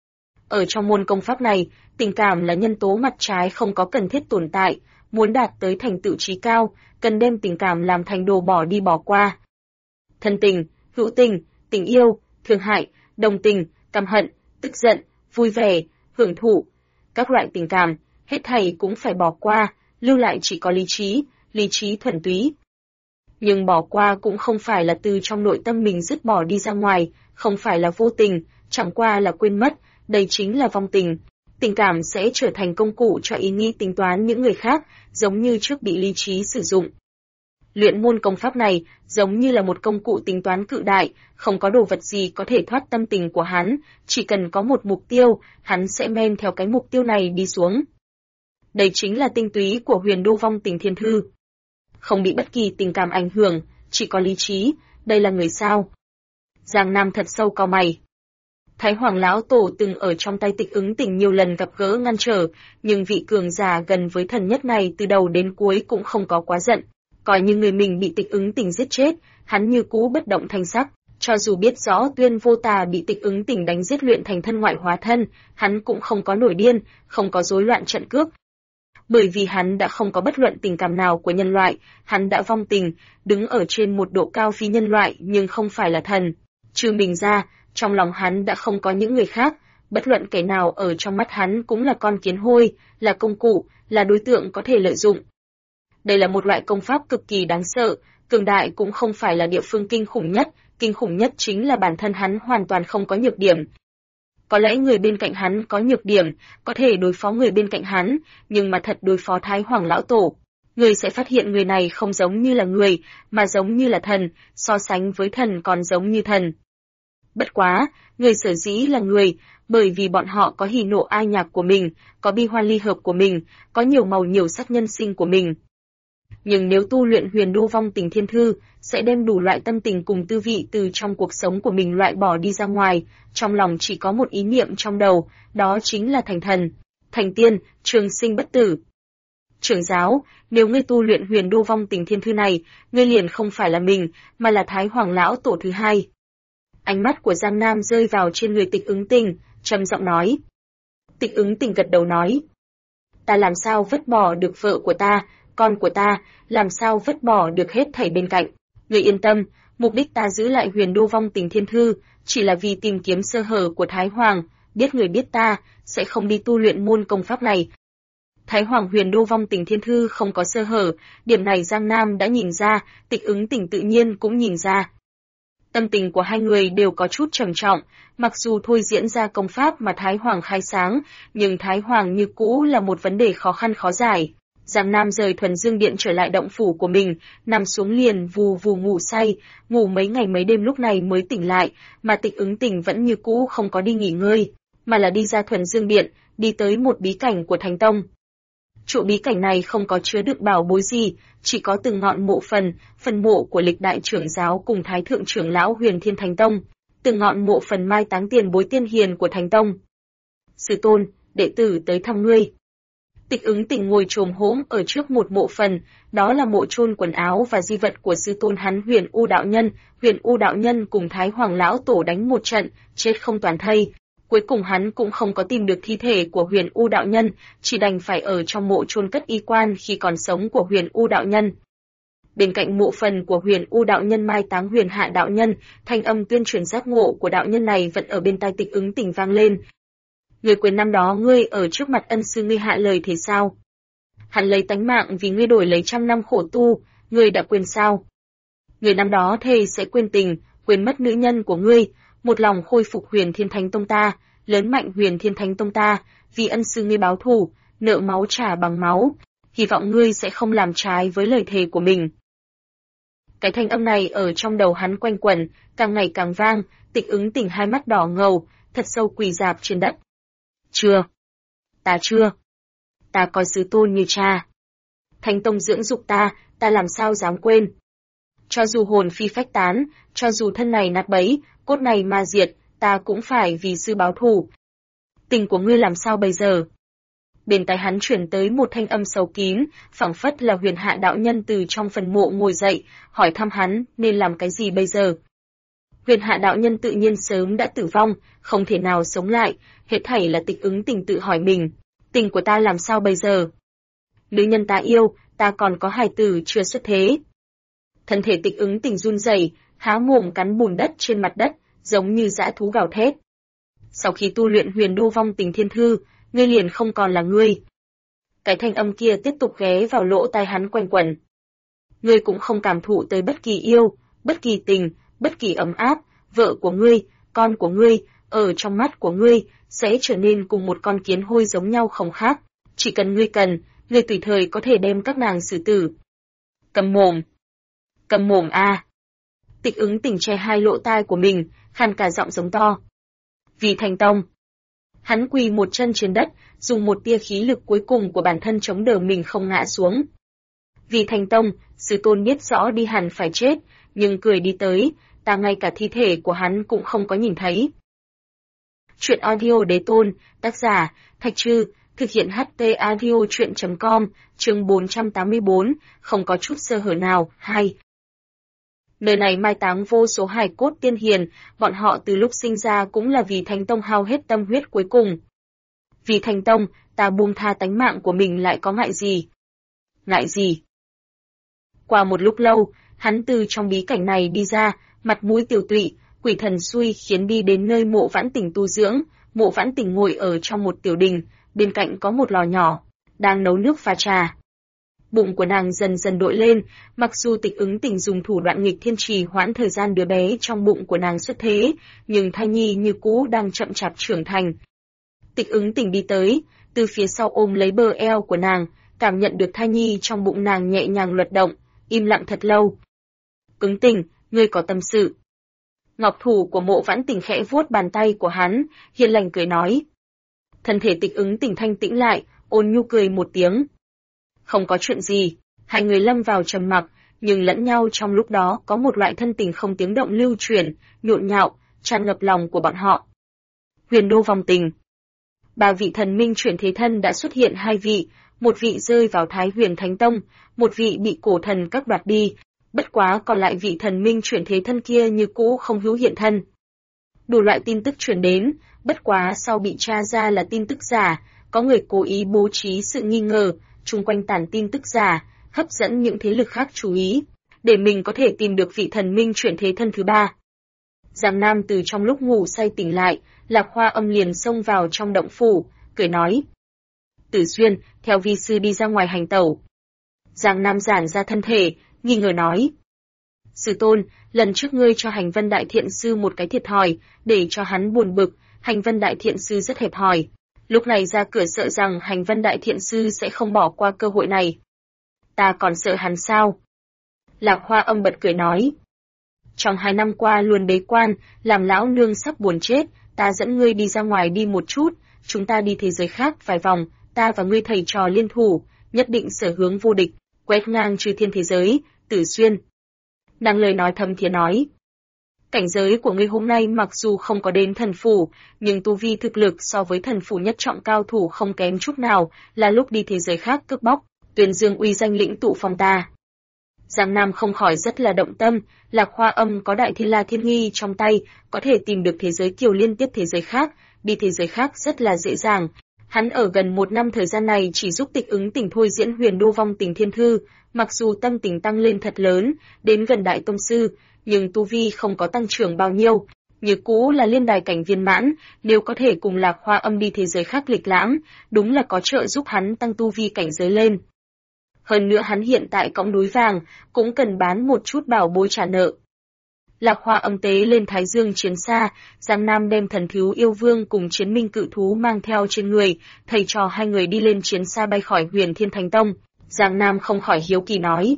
Ở trong môn công pháp này, tình cảm là nhân tố mặt trái không có cần thiết tồn tại, muốn đạt tới thành tựu trí cao, cần đem tình cảm làm thành đồ bỏ đi bỏ qua. Thân tình, hữu tình, tình yêu, thương hại, đồng tình, căm hận, tức giận, vui vẻ, hưởng thụ, các loại tình cảm, hết thảy cũng phải bỏ qua, lưu lại chỉ có lý trí thuần túy. Nhưng bỏ qua cũng không phải là từ trong nội tâm mình dứt bỏ đi ra ngoài, không phải là vô tình, chẳng qua là quên mất, đây chính là vong tình. Tình cảm sẽ trở thành công cụ cho ý nghĩ tính toán những người khác, giống như trước bị lý trí sử dụng. Luyện môn công pháp này giống như là một công cụ tính toán cự đại, không có đồ vật gì có thể thoát tâm tình của hắn, chỉ cần có một mục tiêu, hắn sẽ men theo cái mục tiêu này đi xuống. Đây chính là tinh túy của Huyền Đô Vong Tình Thiên Thư. Không bị bất kỳ tình cảm ảnh hưởng, chỉ có lý trí, đây là người sao? Giang Nam thật sâu cau mày. Thái Hoàng lão tổ từng ở trong tay Tịch Ứng Tình nhiều lần gặp gỡ ngăn trở, nhưng vị cường giả gần với thần nhất này từ đầu đến cuối cũng không có quá giận. Coi như người mình bị Tịch Ứng Tình giết chết, hắn như cũ bất động thanh sắc, cho dù biết rõ Tuyên Vô Tà bị Tịch Ứng Tình đánh giết luyện thành thân ngoại hóa thân, hắn cũng không có nổi điên, không có rối loạn trận cước. Bởi vì hắn đã không có bất luận tình cảm nào của nhân loại, hắn đã vong tình, đứng ở trên một độ cao phi nhân loại nhưng không phải là thần. Trừ mình ra, trong lòng hắn đã không có những người khác, bất luận kẻ nào ở trong mắt hắn cũng là con kiến hôi, là công cụ, là đối tượng có thể lợi dụng. Đây là một loại công pháp cực kỳ đáng sợ, cường đại cũng không phải là địa phương kinh khủng nhất chính là bản thân hắn hoàn toàn không có nhược điểm. Có lẽ người bên cạnh hắn có nhược điểm, có thể đối phó người bên cạnh hắn, nhưng mà thật đối phó Thái Hoàng lão tổ, người sẽ phát hiện người này không giống như là người, mà giống như là thần, so sánh với thần còn giống như thần. Bất quá, người sở dĩ là người, bởi vì bọn họ có hỉ nộ ai nhạc của mình, có bi hoan ly hợp của mình, có nhiều màu nhiều sắc nhân sinh của mình. Nhưng nếu tu luyện Huyền Đô Vong Tình Thiên Thư, sẽ đem đủ loại tâm tình cùng tư vị từ trong cuộc sống của mình loại bỏ đi ra ngoài, trong lòng chỉ có một ý niệm trong đầu, đó chính là thành thần, thành tiên, trường sinh bất tử. Trưởng giáo, nếu ngươi tu luyện Huyền Đô Vong Tình Thiên Thư này, ngươi liền không phải là mình, mà là Thái Hoàng lão tổ thứ hai. Ánh mắt của Giang Nam rơi vào trên người Tịch Ứng Tình, trầm giọng nói. Tịch Ứng Tình gật đầu nói. Ta làm sao vứt bỏ được vợ của ta, con của ta, làm sao vứt bỏ được hết thảy bên cạnh. Người yên tâm, mục đích ta giữ lại Huyền Đô Vong Tình Thiên Thư, chỉ là vì tìm kiếm sơ hở của Thái Hoàng, biết người biết ta, sẽ không đi tu luyện môn công pháp này. Thái Hoàng Huyền Đô Vong Tình Thiên Thư không có sơ hở, điểm này Giang Nam đã nhìn ra, Tịch Ứng Tình tự nhiên cũng nhìn ra. Tâm tình của hai người đều có chút trầm trọng, mặc dù thôi diễn ra công pháp mà Thái Hoàng khai sáng, nhưng Thái Hoàng như cũ là một vấn đề khó khăn khó giải. Giang Nam rời Thuần Dương Điện trở lại động phủ của mình, nằm xuống liền vù vù ngủ say, ngủ mấy ngày mấy đêm lúc này mới tỉnh lại, mà Tịch Ứng Tình vẫn như cũ không có đi nghỉ ngơi, mà là đi ra Thuần Dương Điện, đi tới một bí cảnh của Thánh Tông. Chỗ bí cảnh này không có chứa đựng bảo bối gì, chỉ có từng ngọn mộ phần mộ của lịch đại trưởng giáo cùng Thái thượng trưởng lão Huyền Thiên Thánh Tông, từng ngọn mộ phần mai táng tiền bối tiên hiền của Thánh Tông. Sư tôn, đệ tử tới thăm ngươi. Tịch Ứng Tình ngồi chồm hổm ở trước một mộ phần, đó là mộ chôn quần áo và di vật của sư tôn hắn Huyền U đạo nhân cùng Thái Hoàng lão tổ đánh một trận, chết không toàn thây. Cuối cùng hắn cũng không có tìm được thi thể của Huyền U đạo nhân, chỉ đành phải ở trong mộ chôn cất y quan khi còn sống của Huyền U đạo nhân. Bên cạnh mộ phần của Huyền U đạo nhân mai táng Huyền Hạ đạo nhân, thanh âm tuyên truyền giác ngộ của đạo nhân này vẫn ở bên tai Tịch Ứng Tình vang lên. Người quên năm đó ngươi ở trước mặt ân sư ngươi hạ lời thế sao? Hắn lấy tánh mạng vì ngươi đổi lấy 100 năm khổ tu, ngươi đã quên sao? Người năm đó thề sẽ quên tình, quên mất nữ nhân của ngươi, một lòng khôi phục Huyền Thiên Thánh Tông ta, lớn mạnh Huyền Thiên Thánh Tông ta, vì ân sư ngươi báo thù, nợ máu trả bằng máu, hy vọng ngươi sẽ không làm trái với lời thề của mình. Cái thanh âm này ở trong đầu hắn quanh quẩn, càng ngày càng vang, Tịch Ứng Tình hai mắt đỏ ngầu, thật sâu quỳ rạp trên đất. Chưa. Ta coi sư tôn như cha. Thánh Tông dưỡng dục ta làm sao dám quên. Cho dù hồn phi phách tán, cho dù thân này nát bấy, cốt này ma diệt, ta cũng phải vì sư báo thù. Tình của ngươi làm sao bây giờ? Bên tai hắn chuyển tới một thanh âm sâu kín, phảng phất là Huyền Hạ đạo nhân từ trong phần mộ ngồi dậy, hỏi thăm hắn nên làm cái gì bây giờ. Huyền Hạ đạo nhân tự nhiên sớm đã tử vong, không thể nào sống lại, hết thảy là Tịch Ứng Tình tự hỏi mình, tình của ta làm sao bây giờ? Nữ nhân ta yêu, ta còn có hài tử chưa xuất thế. Thân thể Tịch Ứng Tình run rẩy, há mồm cắn bùn đất trên mặt đất, giống như dã thú gào thét. Sau khi tu luyện Huyền Đô Vong Tình Thiên Thư, ngươi liền không còn là ngươi. Cái thanh âm kia tiếp tục ghé vào lỗ tai hắn quanh quẩn. Ngươi cũng không cảm thụ tới bất kỳ yêu, bất kỳ tình, bất kỳ ấm áp, vợ của ngươi, con của ngươi, ở trong mắt của ngươi, sẽ trở nên cùng một con kiến hôi giống nhau không khác. Chỉ cần ngươi cần, ngươi tùy thời có thể đem các nàng xử tử. Cầm mồm! Cầm mồm a! Tịch Ứng Tỉnh che hai lỗ tai của mình, khàn cả giọng giống to. Vì Thành Tông! Hắn quỳ một chân trên đất, dùng một tia khí lực cuối cùng của bản thân chống đỡ mình không ngã xuống. Vì Thành Tông, sư tôn biết rõ đi hẳn phải chết, nhưng cười đi tới, ta ngay cả thi thể của hắn cũng không có nhìn thấy. Chuyện audio Đế Tôn, tác giả, Thạch Trư, thực hiện HT audio chuyện.com, chương 484, không có chút sơ hở nào, 2. Nơi này mai táng vô số hài cốt tiên hiền, bọn họ từ lúc sinh ra cũng là vì Thánh Tông hao hết tâm huyết cuối cùng. Vì Thánh Tông, ta buông tha tánh mạng của mình lại có ngại gì? Ngại gì? Qua một lúc lâu, hắn từ trong bí cảnh này đi ra, mặt mũi tiều tụy, quỷ thần xui khiến đi đến nơi Mộ Vãn Tình tu dưỡng. Mộ Vãn Tình ngồi ở trong một tiểu đình, bên cạnh có một lò nhỏ, đang nấu nước pha trà. Bụng của nàng dần dần đội lên, mặc dù Tịch Ứng Tỉnh dùng thủ đoạn nghịch thiên trì hoãn thời gian đứa bé trong bụng của nàng xuất thế, nhưng thai nhi như cũ đang chậm chạp trưởng thành. Tịch Ứng Tỉnh đi tới, từ phía sau ôm lấy bờ eo của nàng, cảm nhận được thai nhi trong bụng nàng nhẹ nhàng luật động, im lặng thật lâu. Ứng Tỉnh, ngươi có tâm sự. Ngọc thủ của Mộ Vãn Tình khẽ vuốt bàn tay của hắn, hiền lành cười nói. Thân thể Tịch Ứng Tỉnh thanh tĩnh lại, ôn nhu cười một tiếng. Không có chuyện gì, hai người lâm vào trầm mặc, nhưng lẫn nhau trong lúc đó có một loại thân tình không tiếng động lưu chuyển, nhộn nhạo, tràn ngập lòng của bọn họ. Huyền Đô vòng tình. 3 vị thần minh chuyển thế thân đã xuất hiện 2 vị, một vị rơi vào Thái Huyền Thánh Tông, một vị bị cổ thần các đoạt đi, bất quá còn lại vị thần minh chuyển thế thân kia như cũ không hữu hiện thân. Đủ loại tin tức truyền đến, bất quá sau bị tra ra là tin tức giả, có người cố ý bố trí sự nghi ngờ, chung quanh tản tin tức giả, hấp dẫn những thế lực khác chú ý, để mình có thể tìm được vị thần minh chuyển thế thân thứ 3. Giang Nam từ trong lúc ngủ say tỉnh lại, Lạc Hoa Âm liền xông vào trong động phủ, cười nói. Tử Xuyên, theo vi sư đi ra ngoài hành tẩu. Giang Nam giãn ra thân thể, nghi ngờ nói. Sư tôn, lần trước ngươi cho Hành Vân Đại Thiện Sư một cái thiệt thòi, để cho hắn buồn bực, Hành Vân Đại Thiện Sư rất hẹp hòi. Lúc này ra cửa sợ rằng Hành Vân Đại Thiện Sư sẽ không bỏ qua cơ hội này. Ta còn sợ hắn sao? Lạc Hoa Âm bật cười nói. Trong 2 năm qua luôn bế quan, làm lão nương sắp buồn chết, ta dẫn ngươi đi ra ngoài đi một chút, chúng ta đi thế giới khác vài vòng, ta và ngươi thầy trò liên thủ, nhất định sở hướng vô địch, quét ngang chư thiên thế giới, Tử Xuyên. Nàng lời nói thâm thiế nói. Cảnh giới của ngươi hôm nay mặc dù không có đến thần phủ, nhưng tu vi thực lực so với thần phủ nhất trọng cao thủ không kém chút nào, là lúc đi thế giới khác cướp bóc, tuyên dương uy danh lĩnh tụ phong ta. Giang Nam không khỏi rất là động tâm, Lạc Hoa Âm có Đại Thiên La Thiên Nghi trong tay, có thể tìm được thế giới kiều liên tiếp thế giới khác, đi thế giới khác rất là dễ dàng. Hắn ở gần 1 năm thời gian này chỉ giúp Tịch Ứng Tỉnh thôi diễn Huyền Đô vong tình thiên thư, mặc dù tâm tình tăng lên thật lớn, đến gần Đại Tông Sư, nhưng tu vi không có tăng trưởng bao nhiêu, như cũ là liên đài cảnh viên mãn, nếu có thể cùng Lạc Hoa Âm đi thế giới khác lịch lãm, đúng là có trợ giúp hắn tăng tu vi cảnh giới lên. Hơn nữa hắn hiện tại cõng núi vàng, cũng cần bán một chút bảo bối trả nợ. Lạc Hoa Âm tế lên Thái Dương chiến xa, Giang Nam đem Thần Thiếu Yêu Vương cùng Chiến Minh Cự Thú mang theo trên người, thầy trò hai người đi lên chiến xa bay khỏi Huyền Thiên Thánh Tông. Giang Nam không khỏi hiếu kỳ nói.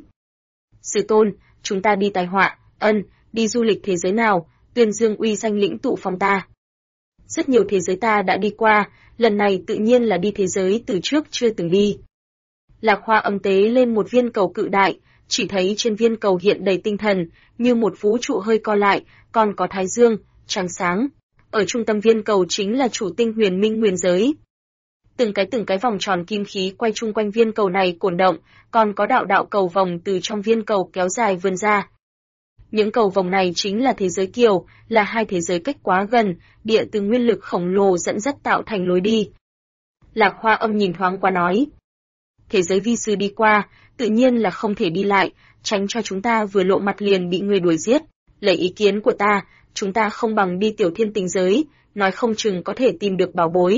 Sư tôn, chúng ta đi tai họa, đi du lịch thế giới nào, tuyên dương uy danh lĩnh tụ phong ta. Rất nhiều thế giới ta đã đi qua, lần này tự nhiên là đi thế giới từ trước chưa từng đi. Lạc Hoa Âm tế lên một viên cầu cự đại, chỉ thấy trên viên cầu hiện đầy tinh thần, như một vũ trụ hơi co lại, còn có thái dương, trăng sáng. Ở trung tâm viên cầu chính là chủ tinh huyền minh huyền giới. Từng cái vòng tròn kim khí quay chung quanh viên cầu này cổn động, còn có đạo đạo cầu vòng từ trong viên cầu kéo dài vươn ra. Những cầu vòng này chính là thế giới kiều, là 2 thế giới cách quá gần, địa từ nguyên lực khổng lồ dẫn dắt tạo thành lối đi. Lạc Hoa Âm nhìn thoáng qua nói. Thế giới vi sư đi qua, tự nhiên là không thể đi lại, tránh cho chúng ta vừa lộ mặt liền bị người đuổi giết. Lấy ý kiến của ta, chúng ta không bằng đi Tiểu Thiên Tình giới, nói không chừng có thể tìm được bảo bối.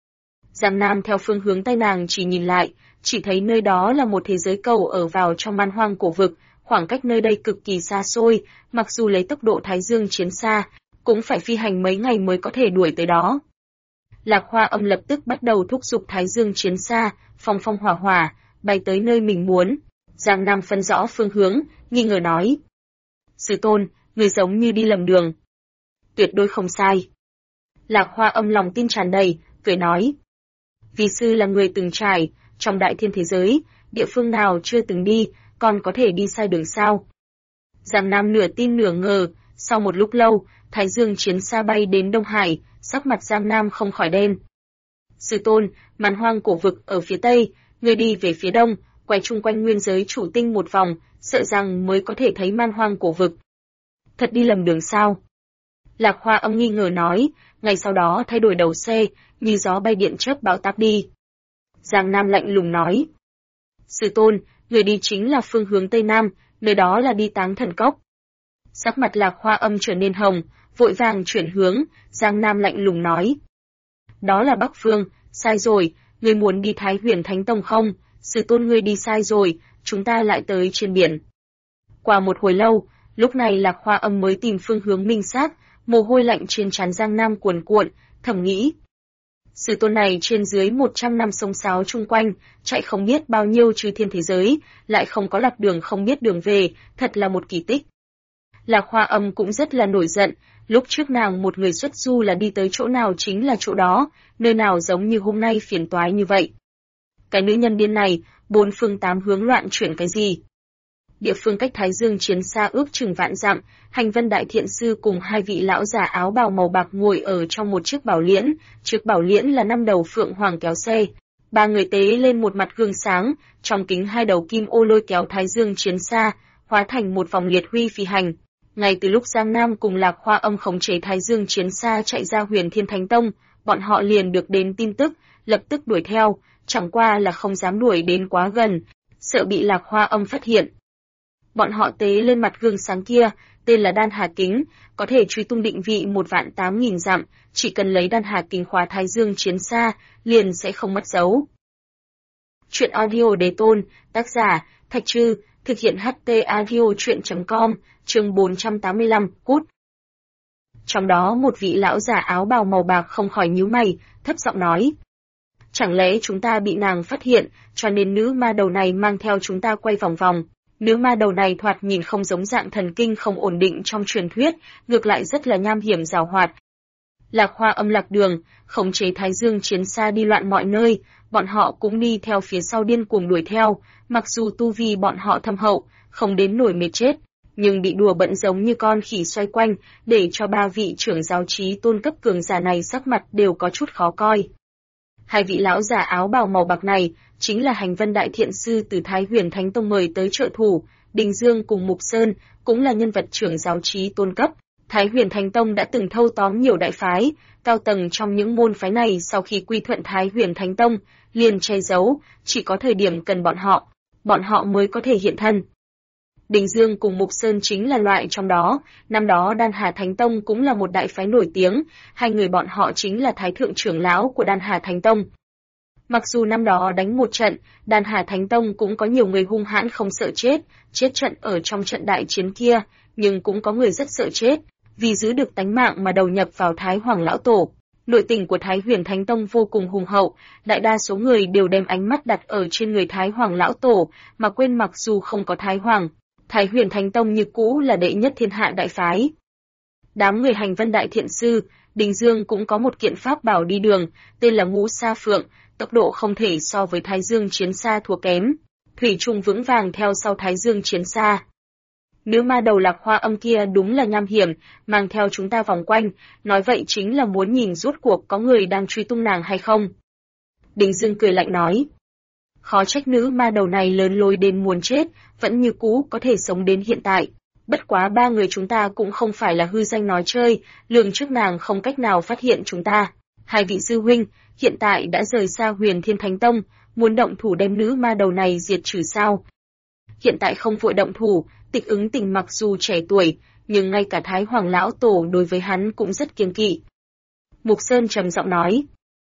Giang Nam theo phương hướng tay nàng chỉ nhìn lại, chỉ thấy nơi đó là một thế giới cầu ở vào trong man hoang cổ vực, khoảng cách nơi đây cực kỳ xa xôi, mặc dù lấy tốc độ Thái Dương chiến xa, cũng phải phi hành mấy ngày mới có thể đuổi tới đó. Lạc Hoa Âm lập tức bắt đầu thúc giục Thái Dương chiến xa, phong phong hỏa hỏa, bay tới nơi mình muốn. Giang Nam phân rõ phương hướng, nghi ngờ nói. Sư tôn, người giống như đi lầm đường. Tuyệt đối không sai. Lạc Hoa Âm lòng tin tràn đầy, cười nói. Vì sư là người từng trải, trong đại thiên thế giới, địa phương nào chưa từng đi, còn có thể đi sai đường sao? Giang Nam nửa tin nửa ngờ, sau một lúc lâu, Thái Dương chiến xa bay đến Đông Hải, sắc mặt Giang Nam không khỏi đen. Sư tôn, màn hoang cổ vực ở phía tây, người đi về phía đông, quay chung quanh nguyên giới chủ tinh một vòng, sợ rằng mới có thể thấy man hoang cổ vực. Thật đi lầm đường sao? Lạc Hoa Âm nghi ngờ nói, ngày sau đó thay đổi đầu xe, như gió bay điện chớp bão táp đi. Giang Nam lạnh lùng nói. Sư tôn, người đi chính là phương hướng Tây Nam, nơi đó là đi Táng Thần Cốc. Sắc mặt Lạc Hoa Âm trở nên hồng, vội vàng chuyển hướng, Giang Nam lạnh lùng nói. Đó là Bắc Phương, sai rồi, ngươi muốn đi Thái Huyền Thánh Tông không? Sư tôn ngươi đi sai rồi, chúng ta lại tới trên biển. Qua một hồi lâu, lúc này Lạc Hoa Âm mới tìm phương hướng minh xác, mồ hôi lạnh trên trán Giang Nam cuồn cuộn, thầm nghĩ. Sư tôn này trên dưới 100 năm sông sáo chung quanh, chạy không biết bao nhiêu chư thiên thế giới, lại không có lạc đường không biết đường về, thật là một kỳ tích. Lạc Hoa Âm cũng rất là nổi giận, lúc trước nàng một người xuất du là đi tới chỗ nào chính là chỗ đó, nơi nào giống như hôm nay phiền toái như vậy. Cái nữ nhân điên này, bốn phương tám hướng loạn chuyển cái gì? Địa phương cách Thái Dương chiến xa ước chừng vạn dặm, Hành Vân Đại Thiện Sư cùng hai vị lão già áo bào màu bạc ngồi ở trong một chiếc bảo liễn, chiếc bảo liễn là 5 đầu phượng hoàng kéo xe. Ba người tế lên một mặt gương sáng, trong kính 2 đầu kim ô lôi kéo Thái Dương chiến xa, hóa thành một vòng liệt huy phi hành. Ngay từ lúc Giang Nam cùng Lạc Hoa Âm khống chế Thái Dương chiến xa chạy ra Huyền Thiên Thánh Tông, bọn họ liền được đến tin tức, lập tức đuổi theo, chẳng qua là không dám đuổi đến quá gần, sợ bị Lạc Hoa Âm phát hiện. Bọn họ tế lên mặt gương sáng kia, tên là Đan Hà Kính, có thể truy tung định vị 1.800.000 dặm, chỉ cần lấy Đan Hà Kính khóa Thái Dương chiến xa, liền sẽ không mất dấu. Chuyện audio đề tôn, tác giả, Thạch Trư, thực hiện HT audio chuyện.com, chương 485, cút. Trong đó một vị lão già áo bào màu bạc không khỏi nhíu mày, thấp giọng nói. Chẳng lẽ chúng ta bị nàng phát hiện, cho nên nữ ma đầu này mang theo chúng ta quay vòng vòng. Nữ ma đầu này thoạt nhìn không giống dạng thần kinh không ổn định trong truyền thuyết, ngược lại rất là nham hiểm giàu hoạt. Lạc Hoa Âm lạc đường, khống chế Thái Dương chiến xa đi loạn mọi nơi, bọn họ cũng đi theo phía sau điên cuồng đuổi theo, mặc dù tu vi bọn họ thâm hậu, không đến nổi mệt chết, nhưng bị đùa bận giống như con khỉ xoay quanh, để cho ba vị trưởng giáo trí tôn cấp cường giả này sắc mặt đều có chút khó coi. Hai vị lão già áo bào màu bạc này, chính là Hành Vân Đại Thiện Sư từ Thái Huyền Thánh Tông mời tới trợ thủ, Đình Dương cùng Mục Sơn, cũng là nhân vật trưởng giáo trí tôn cấp. Thái Huyền Thánh Tông đã từng thâu tóm nhiều đại phái, cao tầng trong những môn phái này sau khi quy thuận Thái Huyền Thánh Tông, liền che giấu, chỉ có thời điểm cần bọn họ mới có thể hiện thân. Đình Dương cùng Mục Sơn chính là loại trong đó, năm đó Đan Hà Thánh Tông cũng là một đại phái nổi tiếng, hai người bọn họ chính là Thái Thượng trưởng lão của Đan Hà Thánh Tông. Mặc dù năm đó đánh một trận, Đan Hà Thánh Tông cũng có nhiều người hung hãn không sợ chết trận ở trong trận đại chiến kia, nhưng cũng có người rất sợ chết, vì giữ được tánh mạng mà đầu nhập vào Thái Hoàng Lão Tổ. Nội tình của Thái Huyền Thánh Tông vô cùng hùng hậu, đại đa số người đều đem ánh mắt đặt ở trên người Thái Hoàng Lão Tổ, mà quên mặc dù không có Thái Hoàng, Thái Huyền Thánh Tông như cũ là đệ nhất thiên hạ đại phái. Đám người Hành Vân Đại Thiện Sư, Đình Dương cũng có một kiện pháp bảo đi đường, tên là Ngũ Sa Phượng, tốc độ không thể so với Thái Dương chiến xa thua kém, thủy chung vững vàng theo sau Thái Dương chiến xa. Nữ ma đầu Lạc Hoa Âm kia đúng là nham hiểm, mang theo chúng ta vòng quanh, nói vậy chính là muốn nhìn rốt cuộc có người đang truy tung nàng hay không. Đình Dương cười lạnh nói. Khó trách nữ ma đầu này lớn lối đến muốn chết, vẫn như cũ có thể sống đến hiện tại. Bất quá ba người chúng ta cũng không phải là hư danh nói chơi, lường trước nàng không cách nào phát hiện chúng ta. Hai vị sư huynh, hiện tại đã rời xa Huyền Thiên Thánh Tông, muốn động thủ đem nữ ma đầu này diệt trừ sao? Hiện tại không vội động thủ, Tịch Ứng Tình mặc dù trẻ tuổi, nhưng ngay cả Thái Hoàng Lão Tổ đối với hắn cũng rất kiêng kỵ. Mục Sơn trầm giọng nói.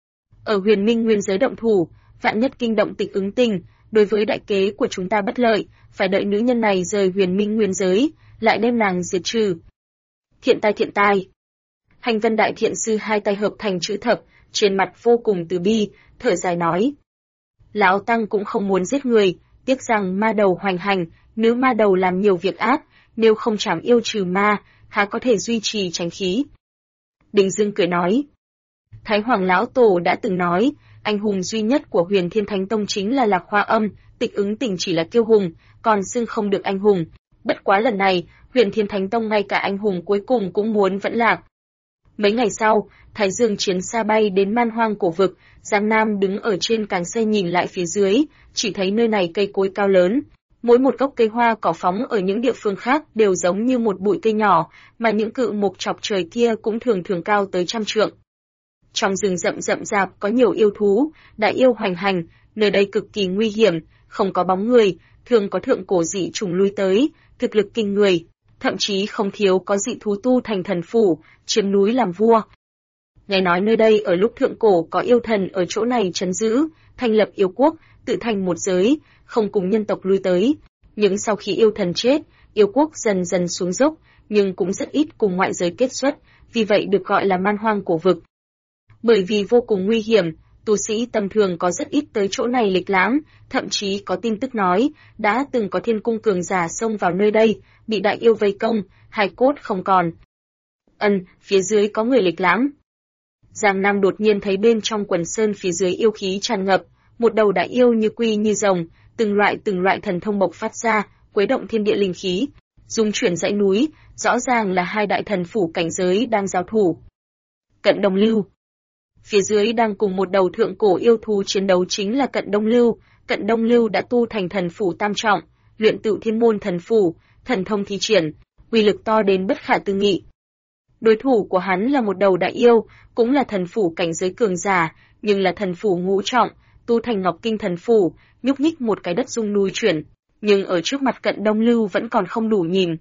Ở Huyền Minh Nguyên giới động thủ, vạn nhất kinh động Tịch Ứng Tình, đối với đại kế của chúng ta bất lợi, phải đợi nữ nhân này rời Huyền Minh Nguyên giới, lại đem nàng diệt trừ. Thiện tai. Hành Vân Đại Thiện Sư hai tay hợp thành chữ thập, trên mặt vô cùng từ bi, thở dài nói. Lão Tăng cũng không muốn giết người, tiếc rằng ma đầu hoành hành, nữ ma đầu làm nhiều việc ác, nếu không trảm yêu trừ ma, há có thể duy trì chánh khí. Đình Dương cười nói. Thái Hoàng Lão Tổ đã từng nói, anh hùng duy nhất của Huyền Thiên Thánh Tông chính là Lạc Hoa Âm, Tịch Ứng Tỉnh chỉ là kiêu hùng, còn xưng không được anh hùng. Bất quá lần này, Huyền Thiên Thánh Tông ngay cả anh hùng cuối cùng cũng muốn vẫn lạc. Mấy ngày sau, Thái Dương chiến xa bay đến Man Hoang cổ vực, Giang Nam đứng ở trên cáng xe nhìn lại phía dưới, chỉ thấy nơi này cây cối cao lớn. Mỗi một gốc cây hoa cỏ phóng ở những địa phương khác đều giống như một bụi cây nhỏ, mà những cự mục chọc trời kia cũng thường thường cao tới 100 trượng. Trong rừng rậm rậm rạp có nhiều yêu thú, đại yêu hoành hành, nơi đây cực kỳ nguy hiểm, không có bóng người, thường có thượng cổ dị chủng lui tới, thực lực kinh người, thậm chí không thiếu có dị thú tu thành thần phủ, chiếm núi làm vua. Nghe nói nơi đây ở lúc thượng cổ có yêu thần ở chỗ này trấn giữ, thành lập yêu quốc, tự thành một giới, không cùng nhân tộc lui tới. Nhưng sau khi yêu thần chết, yêu quốc dần dần xuống dốc, nhưng cũng rất ít cùng ngoại giới kết xuất, vì vậy được gọi là Man Hoang cổ vực. Bởi vì vô cùng nguy hiểm, tu sĩ tầm thường có rất ít tới chỗ này lịch lãm, thậm chí có tin tức nói, đã từng có thiên cung cường giả xông vào nơi đây, bị đại yêu vây công, hài cốt không còn. Phía dưới có người lịch lãm. Giang Nam đột nhiên thấy bên trong quần sơn phía dưới yêu khí tràn ngập, một đầu đại yêu như quy như rồng, từng loại thần thông bộc phát ra, quấy động thiên địa linh khí, dung chuyển dãy núi, rõ ràng là hai đại thần phủ cảnh giới đang giao thủ. Cận Đông Lưu. Phía dưới đang cùng một đầu thượng cổ yêu thú chiến đấu chính là Cận Đông Lưu. Cận Đông Lưu đã tu thành thần phủ tam trọng, luyện tựu thiên môn thần phủ, thần thông thi triển, uy lực to đến bất khả tư nghị. Đối thủ của hắn là một đầu đại yêu, cũng là thần phủ cảnh giới cường giả, nhưng là thần phủ ngũ trọng, tu thành Ngọc Kinh thần phủ, nhúc nhích một cái đất rung núi chuyển, nhưng ở trước mặt Cận Đông Lưu vẫn còn không đủ nhìn.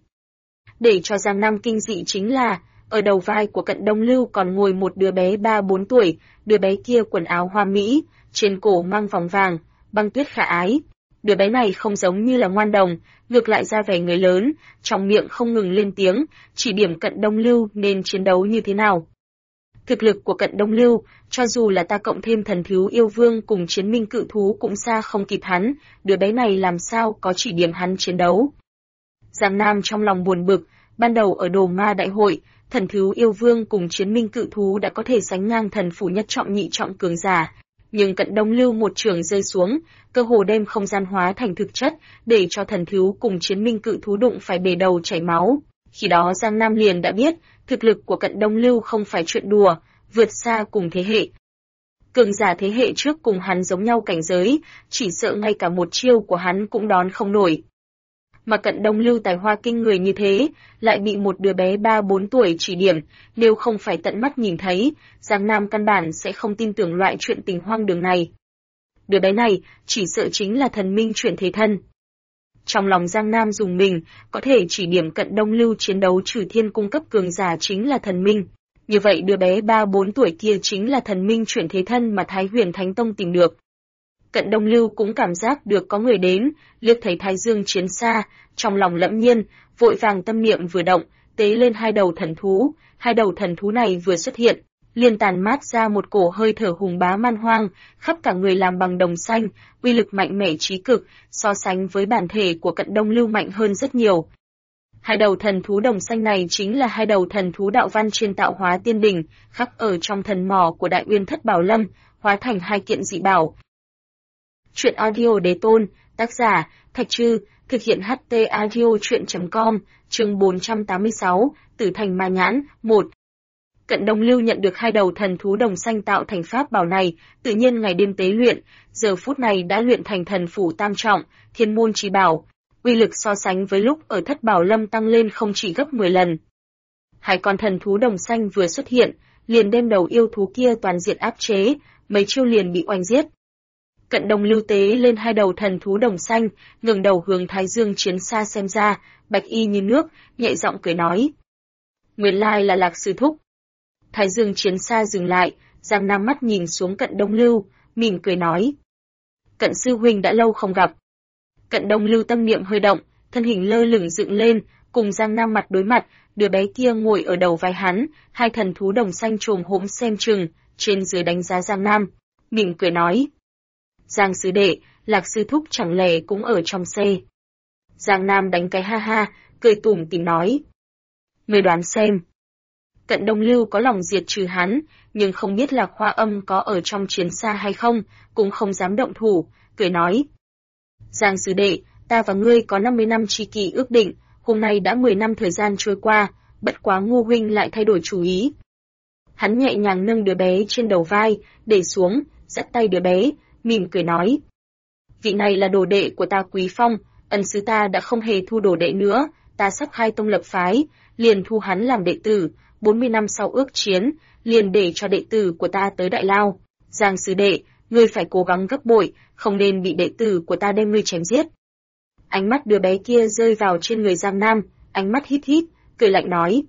Để cho Giang Nam kinh dị chính là, ở đầu vai của Cận Đông Lưu còn ngồi một đứa bé 3-4 tuổi, đứa bé kia quần áo hoa mỹ, trên cổ mang vòng vàng, băng tuyết khả ái. Đứa bé này không giống như là ngoan đồng, ngược lại ra vẻ người lớn, trong miệng không ngừng lên tiếng, chỉ điểm Cận Đông Lưu nên chiến đấu như thế nào. Thực lực của Cận Đông Lưu, cho dù là ta cộng thêm thần thiếu yêu vương cùng chiến minh cự thú cũng xa không kịp hắn, đứa bé này làm sao có chỉ điểm hắn chiến đấu. Giang Nam trong lòng buồn bực, ban đầu ở Đồ Ma Đại hội, thần thiếu yêu vương cùng chiến minh cự thú đã có thể sánh ngang thần phủ nhất trọng nhị trọng cường giả. Nhưng Cận Đông Lưu một trường rơi xuống, cơ hồ đem không gian hóa thành thực chất, để cho thần thiếu cùng chiến minh cự thú đụng phải bể đầu chảy máu. Khi đó Giang Nam liền đã biết, thực lực của Cận Đông Lưu không phải chuyện đùa, vượt xa cùng thế hệ. Cường giả thế hệ trước cùng hắn giống nhau cảnh giới, chỉ sợ ngay cả một chiêu của hắn cũng đón không nổi. Mà Cận Đông Lưu tài hoa kinh người như thế, lại bị một đứa bé 3-4 tuổi chỉ điểm, nếu không phải tận mắt nhìn thấy, Giang Nam căn bản sẽ không tin tưởng loại chuyện tình hoang đường này. Đứa bé này, chỉ sợ chính là thần minh chuyển thế thân. Trong lòng Giang Nam dùng mình, có thể chỉ điểm Cận Đông Lưu chiến đấu trừ thiên cung cấp cường giả chính là thần minh. Như vậy đứa bé 3-4 tuổi kia chính là thần minh chuyển thế thân mà Thái Huyền Thánh Tông tìm được. Cận Đông Lưu cũng cảm giác được có người đến, liếc thấy Thái Dương chiến xa, trong lòng lẫm nhiên, vội vàng tâm niệm vừa động, tế lên hai đầu thần thú này vừa xuất hiện, liền tàn mát ra một cổ hơi thở hùng bá man hoang, khắp cả người làm bằng đồng xanh, uy lực mạnh mẽ trí cực, so sánh với bản thể của Cận Đông Lưu mạnh hơn rất nhiều. Hai đầu thần thú đồng xanh này chính là hai đầu thần thú đạo văn trên Tạo Hóa Tiên Đỉnh, khắc ở trong thần mỏ của Đại Uyên Thất Bảo Lâm, hóa thành hai kiện dị bảo. Truyện audio Đế Tôn, tác giả Thạch Trư, thực hiện HT audio truyện.com, chương 486, Tử Thành Ma Nhãn, 1. Cận Đông Lưu nhận được hai đầu thần thú đồng xanh tạo thành pháp bảo này, tự nhiên ngày đêm tế luyện, giờ phút này đã luyện thành thần phủ tam trọng, thiên môn chí bảo, uy lực so sánh với lúc ở Thất Bảo Lâm tăng lên không chỉ gấp 10 lần. Hai con thần thú đồng xanh vừa xuất hiện, liền đem đầu yêu thú kia toàn diện áp chế, mấy chiêu liền bị oanh giết. Cận Đông Lưu tế lên hai đầu thần thú đồng xanh, ngẩng đầu hướng Thái Dương chiến xa xem ra, bạch y như nước, nhẹ giọng cười nói: "Nguyên lai là Lạc sư thúc." Thái Dương chiến xa dừng lại, Giang Nam mắt nhìn xuống Cận Đông Lưu, mỉm cười nói: "Cận sư huynh đã lâu không gặp." Cận Đông Lưu tâm niệm hơi động, thân hình lơ lửng dựng lên, cùng Giang Nam mặt đối mặt, đứa bé kia ngồi ở đầu vai hắn, hai thần thú đồng xanh chồm hổm xem chừng, trên dưới đánh giá Giang Nam, mỉm cười nói. Giang sư đệ, Lạc sư thúc chẳng lẽ cũng ở trong xe. Giang Nam đánh cái ha ha, cười tủm tỉm nói. Ngươi đoán xem. Cận Đông Lưu có lòng diệt trừ hắn, nhưng không biết Lạc Hoa Âm có ở trong chiến xa hay không, cũng không dám động thủ, cười nói. Giang sư đệ, ta và ngươi có 50 năm tri kỷ ước định, hôm nay đã 10 năm thời gian trôi qua, bất quá Ngô huynh lại thay đổi chủ ý. Hắn nhẹ nhàng nâng đứa bé trên đầu vai, để xuống, dắt tay đứa bé, mỉm cười nói. Vị này là đồ đệ của ta Quý Phong, ân sư ta đã không hề thu đồ đệ nữa, ta sắp khai tông lập phái, liền thu hắn làm đệ tử, 40 năm sau ước chiến, liền để cho đệ tử của ta tới Đại Lao. Giang sư đệ, ngươi phải cố gắng gấp bội, không nên bị đệ tử của ta đem ngươi chém giết. Ánh mắt đứa bé kia rơi vào trên người Giang Nam, ánh mắt hít hít, cười lạnh nói.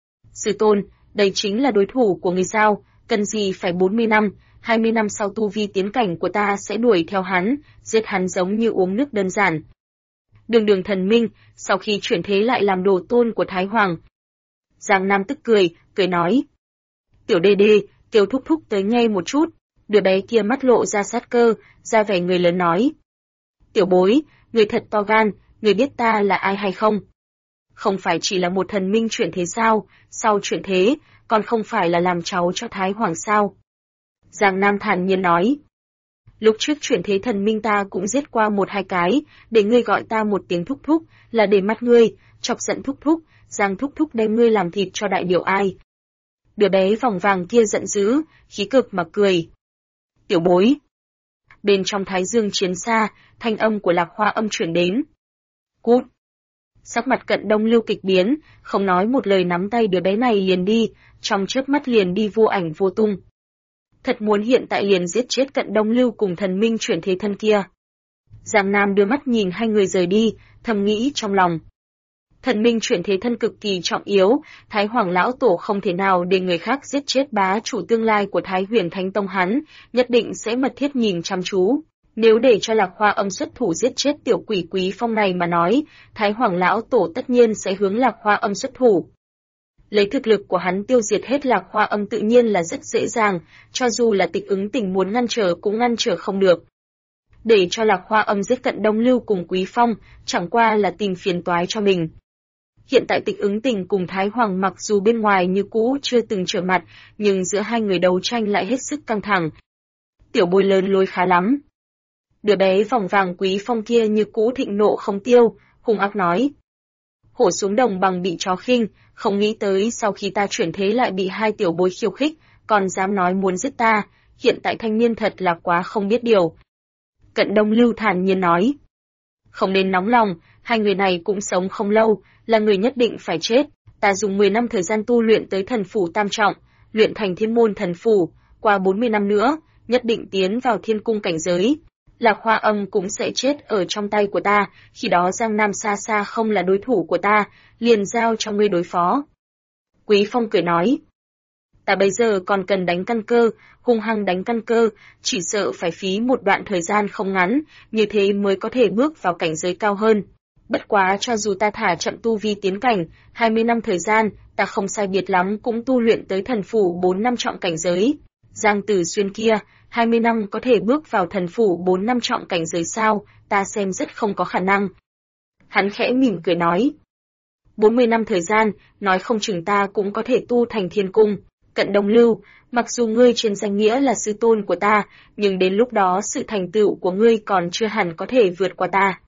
Sư tôn, đây chính là đối thủ của ngươi sao, cần gì phải 40 năm, 20 năm sau tu vi tiến cảnh của ta sẽ đuổi theo hắn, giết hắn giống như uống nước đơn giản. Đường thần minh, sau khi chuyển thế lại làm đồ tôn của Thái Hoàng. Giang Nam tức cười, cười nói. Tiểu đê đê, kêu thúc thúc tới nghe một chút, đứa bé kia mắt lộ ra sát cơ, ra vẻ người lớn nói. Tiểu bối, người thật to gan, người biết ta là ai hay không? Không phải chỉ là một thần minh chuyển thế sao, sau chuyển thế, còn không phải là làm cháu cho Thái Hoàng sao? Giang Nam thản nhiên nói. Lúc trước chuyển thế thần minh ta cũng giết qua 1-2 cái, để ngươi gọi ta một tiếng thúc thúc, là để mắt ngươi, chọc giận thúc thúc, Giang thúc thúc đem ngươi làm thịt cho đại điểu ai. Đứa bé vòng vàng kia giận dữ, khí cực mà cười. Tiểu bối. Bên trong Thái Dương chiến xa, thanh âm của Lạc Hoa Âm chuyển đến. Cút. Sắc mặt Cận Đông Lưu kịch biến, không nói một lời nắm tay đứa bé này liền đi, trong chớp mắt liền đi vô ảnh vô tung. Thật muốn hiện tại liền giết chết Cận Đông Lưu cùng thần minh chuyển thế thân kia. Giang Nam đưa mắt nhìn hai người rời đi, thầm nghĩ trong lòng. Thần minh chuyển thế thân cực kỳ trọng yếu, Thái Hoàng lão tổ không thể nào để người khác giết chết bá chủ tương lai của Thái Huyền Thánh Tông hắn, nhất định sẽ mật thiết nhìn chăm chú. Nếu để cho Lạc Hoa Âm xuất thủ giết chết tiểu quỷ Quý Phong này mà nói, Thái Hoàng lão tổ tất nhiên sẽ hướng Lạc Hoa Âm xuất thủ. Lấy thực lực của hắn tiêu diệt hết Lạc Hoa Âm tự nhiên là rất dễ dàng, cho dù là Tịch Ứng Tình muốn ngăn trở cũng ngăn trở không được. Để cho Lạc Hoa Âm giết Cận Đông Lưu cùng Quý Phong, chẳng qua là tìm phiền toái cho mình. Hiện tại Tịch Ứng Tình cùng Thái Hoàng mặc dù bên ngoài như cũ chưa từng trở mặt, nhưng giữa hai người đấu tranh lại hết sức căng thẳng. Tiểu bối lớn lối khá lắm. Đứa bé vòng vàng Quý Phong kia như cũ thịnh nộ không tiêu, hung ác nói. Hổ xuống đồng bằng bị chó khinh, không nghĩ tới sau khi ta chuyển thế lại bị hai tiểu bối khiêu khích, còn dám nói muốn giết ta, hiện tại thanh niên thật là quá không biết điều. Cận Đông Lưu thản nhiên nói. Không nên nóng lòng, hai người này cũng sống không lâu, là người nhất định phải chết, ta dùng 10 năm thời gian tu luyện tới thần phủ tam trọng, luyện thành thiên môn thần phủ, qua 40 năm nữa, nhất định tiến vào thiên cung cảnh giới. Lạc Hoa Âm cũng sẽ chết ở trong tay của ta, khi đó Giang Nam xa xa không là đối thủ của ta, liền giao cho ngươi đối phó. Quý Phong cười nói. Ta bây giờ còn cần đánh căn cơ, hung hăng đánh căn cơ, chỉ sợ phải phí một đoạn thời gian không ngắn, như thế mới có thể bước vào cảnh giới cao hơn. Bất quá cho dù ta thả chậm tu vi tiến cảnh, 20 năm thời gian, ta không sai biệt lắm cũng tu luyện tới thần phủ 4 năm trọng cảnh giới. Giang Tử Xuyên kia, 20 năm có thể bước vào thần phủ 4 năm trọng cảnh giới sao, ta xem rất không có khả năng. Hắn khẽ mỉm cười nói. 40 năm thời gian, nói không chừng ta cũng có thể tu thành thiên cung. Cận Đông Lưu, mặc dù ngươi trên danh nghĩa là sư tôn của ta, nhưng đến lúc đó sự thành tựu của ngươi còn chưa hẳn có thể vượt qua ta.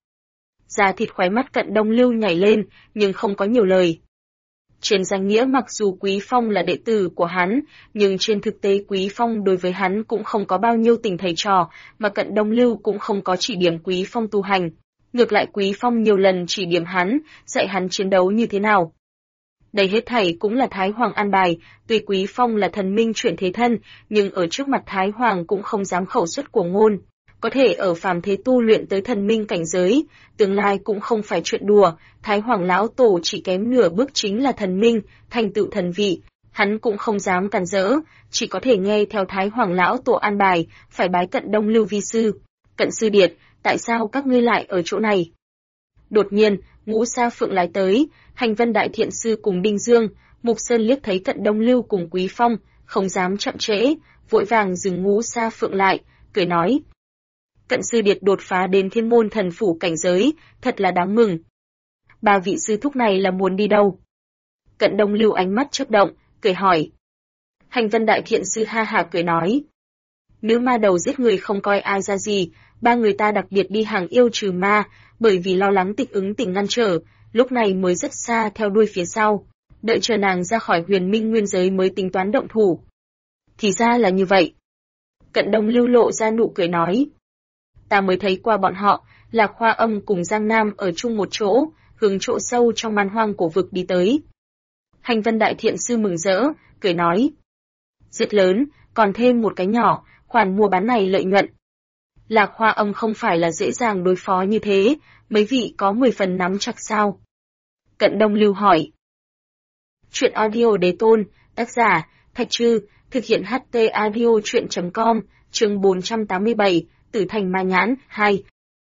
Da thịt khóe mắt Cận Đông Lưu nhảy lên, nhưng không có nhiều lời. Trên danh nghĩa mặc dù Quý Phong là đệ tử của hắn, nhưng trên thực tế Quý Phong đối với hắn cũng không có bao nhiêu tình thầy trò, mà Cận Đông Lưu cũng không có chỉ điểm Quý Phong tu hành. Ngược lại Quý Phong nhiều lần chỉ điểm hắn, dạy hắn chiến đấu như thế nào. Đây hết thảy cũng là Thái Hoàng an bài, tuy Quý Phong là thần minh chuyển thế thân, nhưng ở trước mặt Thái Hoàng cũng không dám khẩu xuất của ngôn. Có thể ở phàm thế tu luyện tới thần minh cảnh giới, tương lai cũng không phải chuyện đùa, Thái Hoàng lão tổ chỉ kém nửa bước chính là thần minh, thành tựu thần vị, hắn cũng không dám cản rỡ, chỉ có thể nghe theo Thái Hoàng lão tổ an bài, phải bái Cận Đông Lưu vi sư. Cận sư điệt, tại sao các ngươi lại ở chỗ này? Đột nhiên, Ngũ Sa Phượng lái tới, Hành Vân Đại Thiện Sư cùng Đinh Dương, Mục Sơn liếc thấy Cận Đông Lưu cùng Quý Phong, không dám chậm trễ, vội vàng dừng Ngũ Sa Phượng lại, cười nói: Cận sư điệt đột phá đến Thiên Môn Thần Phủ cảnh giới, thật là đáng mừng. Ba vị sư thúc này là muốn đi đâu? Cận Đông Lưu ánh mắt chớp động, cười hỏi. Hành Vân Đại Thiện Sư ha hả cười nói: Nữ ma đầu giết người không coi ai ra gì, ba người ta đặc biệt đi hàng yêu trừ ma, bởi vì lo lắng Tịch Ứng Tỉnh ngăn trở, lúc này mới rất xa theo đuôi phía sau, đợi chờ nàng ra khỏi Huyền Minh Nguyên giới mới tính toán động thủ. Thì ra là như vậy. Cận Đông Lưu lộ ra nụ cười nói: Ta mới thấy qua bọn họ, Lạc Hoa Âm cùng Giang Nam ở chung một chỗ, hướng chỗ sâu trong man hoang cổ vực đi tới. Hành Vân Đại Thiện Sư mừng rỡ, cười nói: Rất lớn, còn thêm một cái nhỏ, khoản mua bán này lợi nhuận. Lạc Hoa Âm không phải là dễ dàng đối phó như thế, mấy vị có 10 phần nắm chắc sao? Cận Đông Lưu hỏi. Chuyện audio đế tôn, tác giả, Thạch Trư, thực hiện HT audio chuyện.com, chương 487, Tử Thành Ma Nhãn, 2.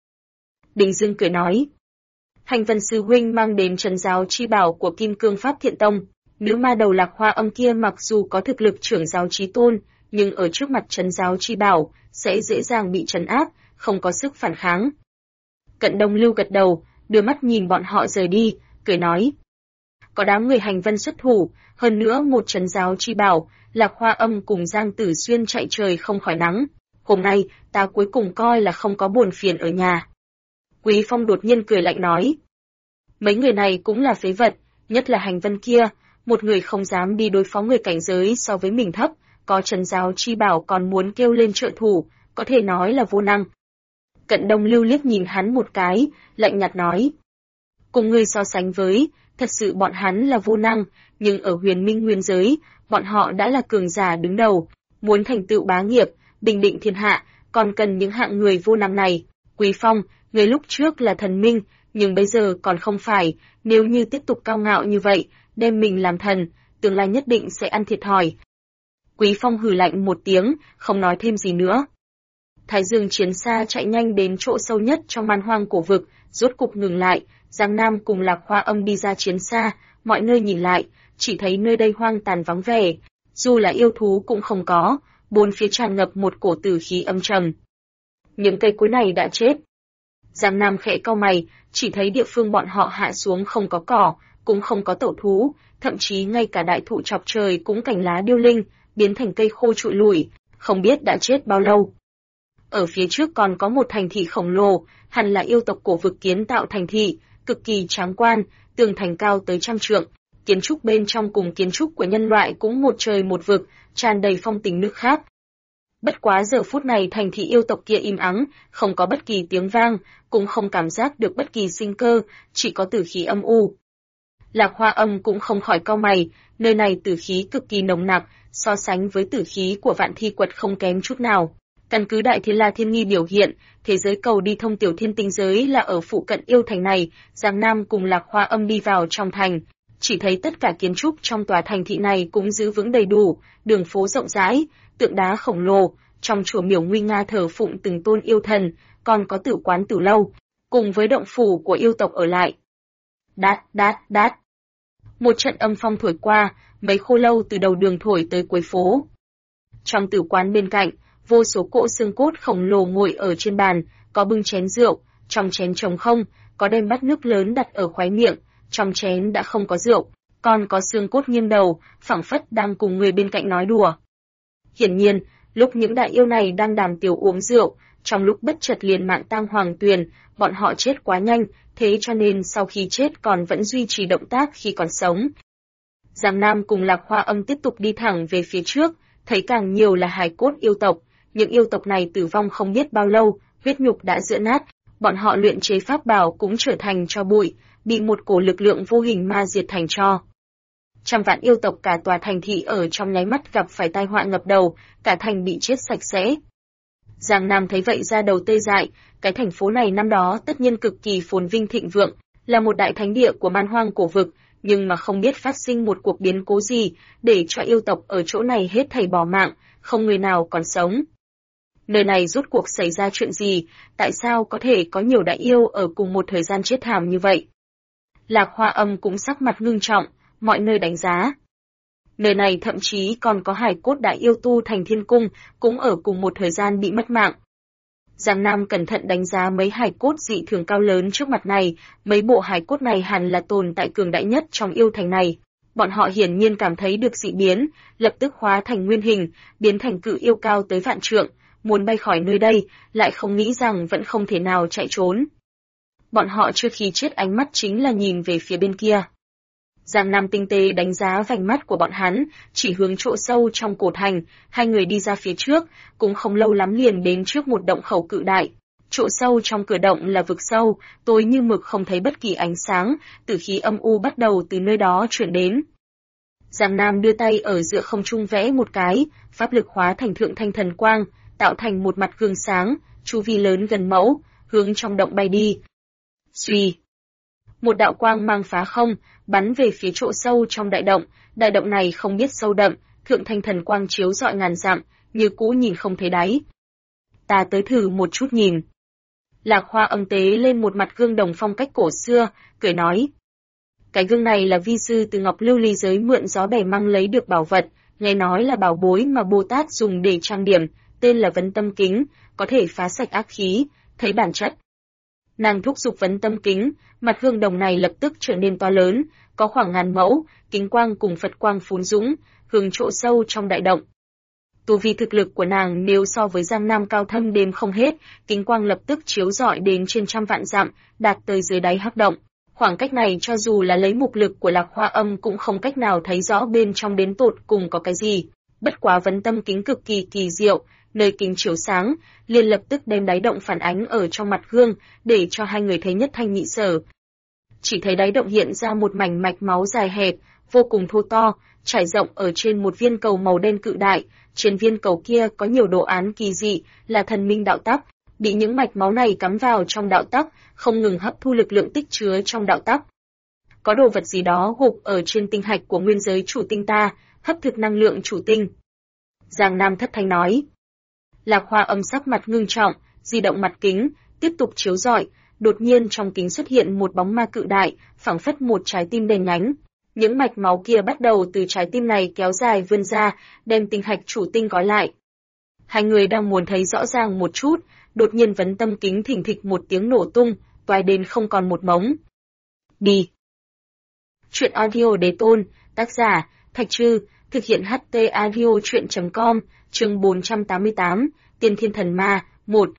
Đinh Dương cười nói. Hành Vân Sư Huynh mang đến trấn giáo chi bảo của Kim Cương Pháp Thiện Tông, nữ ma đầu Lạc Hoa Âm kia mặc dù có thực lực trưởng giáo chí tôn, nhưng ở trước mặt trấn giáo chi bảo, sẽ dễ dàng bị trấn áp, không có sức phản kháng. Cận Đông Lưu gật đầu, đưa mắt nhìn bọn họ rời đi, cười nói. Có đám người Hành Vân xuất thủ, hơn nữa một trấn giáo chi bảo, Lạc Hoa Âm cùng Giang Tử Xuyên chạy trời không khỏi nắng. Hôm nay, ta cuối cùng coi là không có buồn phiền ở nhà. Quý Phong đột nhiên cười lạnh nói. Mấy người này cũng là phế vật, nhất là Hành Vân kia, một người không dám đi đối phó người cảnh giới so với mình thấp, có trấn giáo chi bảo còn muốn kêu lên trợ thủ, có thể nói là vô năng. Cận Đông Lưu liếc nhìn hắn một cái, lạnh nhạt nói. Cùng ngươi so sánh với, thật sự bọn hắn là vô năng, nhưng ở Huyền Minh Nguyên giới, bọn họ đã là cường giả đứng đầu, muốn thành tựu bá nghiệp, bình định thiên hạ, còn cần những hạng người vô năng này. Quý Phong, người lúc trước là thần minh, nhưng bây giờ còn không phải, nếu như tiếp tục cao ngạo như vậy, đem mình làm thần, tương lai nhất định sẽ ăn thiệt thòi. Quý Phong hừ lạnh một tiếng, không nói thêm gì nữa. Thái Dương chiến xa chạy nhanh đến chỗ sâu nhất trong man hoang cổ vực, rốt cục ngừng lại, Giang Nam cùng Lạc Hoa Âm đi ra chiến xa, mọi nơi nhìn lại, chỉ thấy nơi đây hoang tàn vắng vẻ, dù là yêu thú cũng không có, bốn phía tràn ngập một cổ tử khí âm trầm. Những cây cối này đã chết. Giang Nam khẽ cau mày, chỉ thấy địa phương bọn họ hạ xuống không có cỏ, cũng không có tẩu thú, thậm chí ngay cả đại thụ chọc trời cũng cành lá điêu linh, biến thành cây khô trụi lủi, không biết đã chết bao lâu. Ở phía trước còn có một thành thị khổng lồ, hẳn là yêu tộc cổ vực kiến tạo thành thị, cực kỳ tráng quan, tường thành cao tới 100 trượng, kiến trúc bên trong cùng kiến trúc của nhân loại cũng một trời một vực, tràn đầy phong tình nước khác. Bất quá giờ phút này thành thị yêu tộc kia im ắng, không có bất kỳ tiếng vang, cũng không cảm giác được bất kỳ sinh cơ, chỉ có tử khí âm u. Lạc Hoa Âm cũng không khỏi cau mày, nơi này tử khí cực kỳ nồng nặc, so sánh với tử khí của Vạn Thi Quật không kém chút nào. Căn cứ Đại Thiên La Thiên Nghi biểu hiện, thế giới cầu đi thông tiểu thiên tinh giới là ở phụ cận yêu thành này, Giang Nam cùng Lạc Hoa Âm đi vào trong thành. Chỉ thấy tất cả kiến trúc trong tòa thành thị này cũng giữ vững đầy đủ, đường phố rộng rãi, tượng đá khổng lồ, trong chùa miếu nguy nga thờ phụng từng tôn yêu thần, còn có tử quán tử lâu, cùng với động phủ của yêu tộc ở lại. Đát, đát, đát. Một trận âm phong thổi qua, mấy khô lâu từ đầu đường thổi tới cuối phố. Trong tử quán bên cạnh, vô số cỗ xương cốt khổng lồ ngồi ở trên bàn, có bưng chén rượu, trong chén trống không, có đem bát nước lớn đặt ở khoái miệng, trong chén đã không có rượu, còn có xương cốt nghiêng đầu, phảng phất đang cùng người bên cạnh nói đùa. Hiển nhiên, lúc những đại yêu này đang đàm tiếu uống rượu, trong lúc bất chợt liền mạng tang hoàng tuyền, bọn họ chết quá nhanh, thế cho nên sau khi chết còn vẫn duy trì động tác khi còn sống. Giang Nam cùng Lạc Hoa Âm tiếp tục đi thẳng về phía trước, thấy càng nhiều là hài cốt yêu tộc, những yêu tộc này tử vong không biết bao lâu, huyết nhục đã giã nát, bọn họ luyện chế pháp bảo cũng trở thành tro bụi, bị một cổ lực lượng vô hình ma diệt thành tro. Trăm vạn yêu tộc cả tòa thành thị ở trong nháy mắt gặp phải tai họa ngập đầu, cả thành bị chết sạch sẽ. Giang Nam thấy vậy ra đầu tê dại, cái thành phố này năm đó tất nhiên cực kỳ phồn vinh thịnh vượng, là một đại thánh địa của man hoang cổ vực, nhưng mà không biết phát sinh một cuộc biến cố gì, để cho yêu tộc ở chỗ này hết thảy bỏ mạng, không người nào còn sống. Nơi này rốt cuộc xảy ra chuyện gì, tại sao có thể có nhiều đại yêu ở cùng một thời gian chết thảm như vậy? Lạc Hoa Âm cũng sắc mặt ngưng trọng, mọi nơi đánh giá. Nơi này thậm chí còn có hài cốt đại yêu tu thành thiên cung, cũng ở cùng một thời gian bị mất mạng. Giang Nam cẩn thận đánh giá mấy hài cốt dị thường cao lớn trước mặt này, mấy bộ hài cốt này hẳn là tồn tại cường đại nhất trong yêu thành này. Bọn họ hiển nhiên cảm thấy được dị biến, lập tức hóa thành nguyên hình, biến thành cự yêu cao tới vạn trượng, muốn bay khỏi nơi đây, lại không nghĩ rằng vẫn không thể nào chạy trốn. Bọn họ trước khi chết ánh mắt chính là nhìn về phía bên kia. Giang Nam tinh tế đánh giá vành mắt của bọn hắn, chỉ hướng chỗ sâu trong cổ thành, hai người đi ra phía trước, cũng không lâu lắm liền đến trước một động khẩu cự đại. Chỗ sâu trong cửa động là vực sâu, tối như mực không thấy bất kỳ ánh sáng, tử khí âm u bắt đầu từ nơi đó chuyển đến. Giang Nam đưa tay ở giữa không trung vẽ một cái, pháp lực hóa thành thượng thanh thần quang, tạo thành một mặt gương sáng, chu vi lớn gần mẫu, hướng trong động bay đi. Suy! Một đạo quang mang phá không, bắn về phía chỗ sâu trong đại động này không biết sâu đậm, thượng thanh thần quang chiếu rọi ngàn dặm, như cũ nhìn không thấy đáy. Ta tới thử một chút nhìn. Lạc Hoa Âm tế lên một mặt gương đồng phong cách cổ xưa, cười nói. Cái gương này là vi sư từ Ngọc Lưu Ly giới mượn gió bẻ măng lấy được bảo vật, nghe nói là bảo bối mà Bồ Tát dùng để trang điểm, tên là Vấn Tâm Kính, có thể phá sạch ác khí, thấy bản chất. Nàng thúc giục Vấn Tâm Kính, mặt gương đồng này lập tức trở nên to lớn, có khoảng ngàn mẫu, kính quang cùng Phật quang phún dũng, hướng chỗ sâu trong đại động. Tu vi thực lực của nàng nếu so với Giang Nam cao thâm đếm không hết, kính quang lập tức chiếu rọi đến trên trăm vạn dặm, đạt tới dưới đáy hắc động. Khoảng cách này cho dù là lấy mục lực của Lạc Hoa Âm cũng không cách nào thấy rõ bên trong đến tột cùng có cái gì. Bất quá Vấn Tâm Kính cực kỳ kỳ diệu, nơi kính chiếu sáng, liền lập tức đem đáy động phản ánh ở trong mặt gương, để cho hai người thấy nhất thanh nhị sở. Chỉ thấy đáy động hiện ra một mảnh mạch máu dài hẹp, vô cùng thô to, trải rộng ở trên một viên cầu màu đen cự đại, trên viên cầu kia có nhiều đồ án kỳ dị, là thần minh đạo tắc, bị những mạch máu này cắm vào trong đạo tắc, không ngừng hấp thu lực lượng tích chứa trong đạo tắc. Có đồ vật gì đó gục ở trên tinh hạch của nguyên giới chủ tinh ta, hấp thực năng lượng chủ tinh. Giang Nam thất thanh nói. Lạc Hoa Âm sắc mặt ngưng trọng, di động mặt kính, tiếp tục chiếu rọi, đột nhiên trong kính xuất hiện một bóng ma cự đại, phảng phất một trái tim đen nhánh. Những mạch máu kia bắt đầu từ trái tim này kéo dài vươn ra, đem tinh hạch chủ tinh gói lại. Hai người đang muốn thấy rõ ràng một chút, đột nhiên Vấn Tâm Kính thình thịch một tiếng nổ tung, toái đến không còn một mống. Đi. Chuyện audio đế tôn, tác giả, Thạch Trư, thực hiện HT audio chuyện.com, chương 488, Tiên Thiên Thần Ma, 1.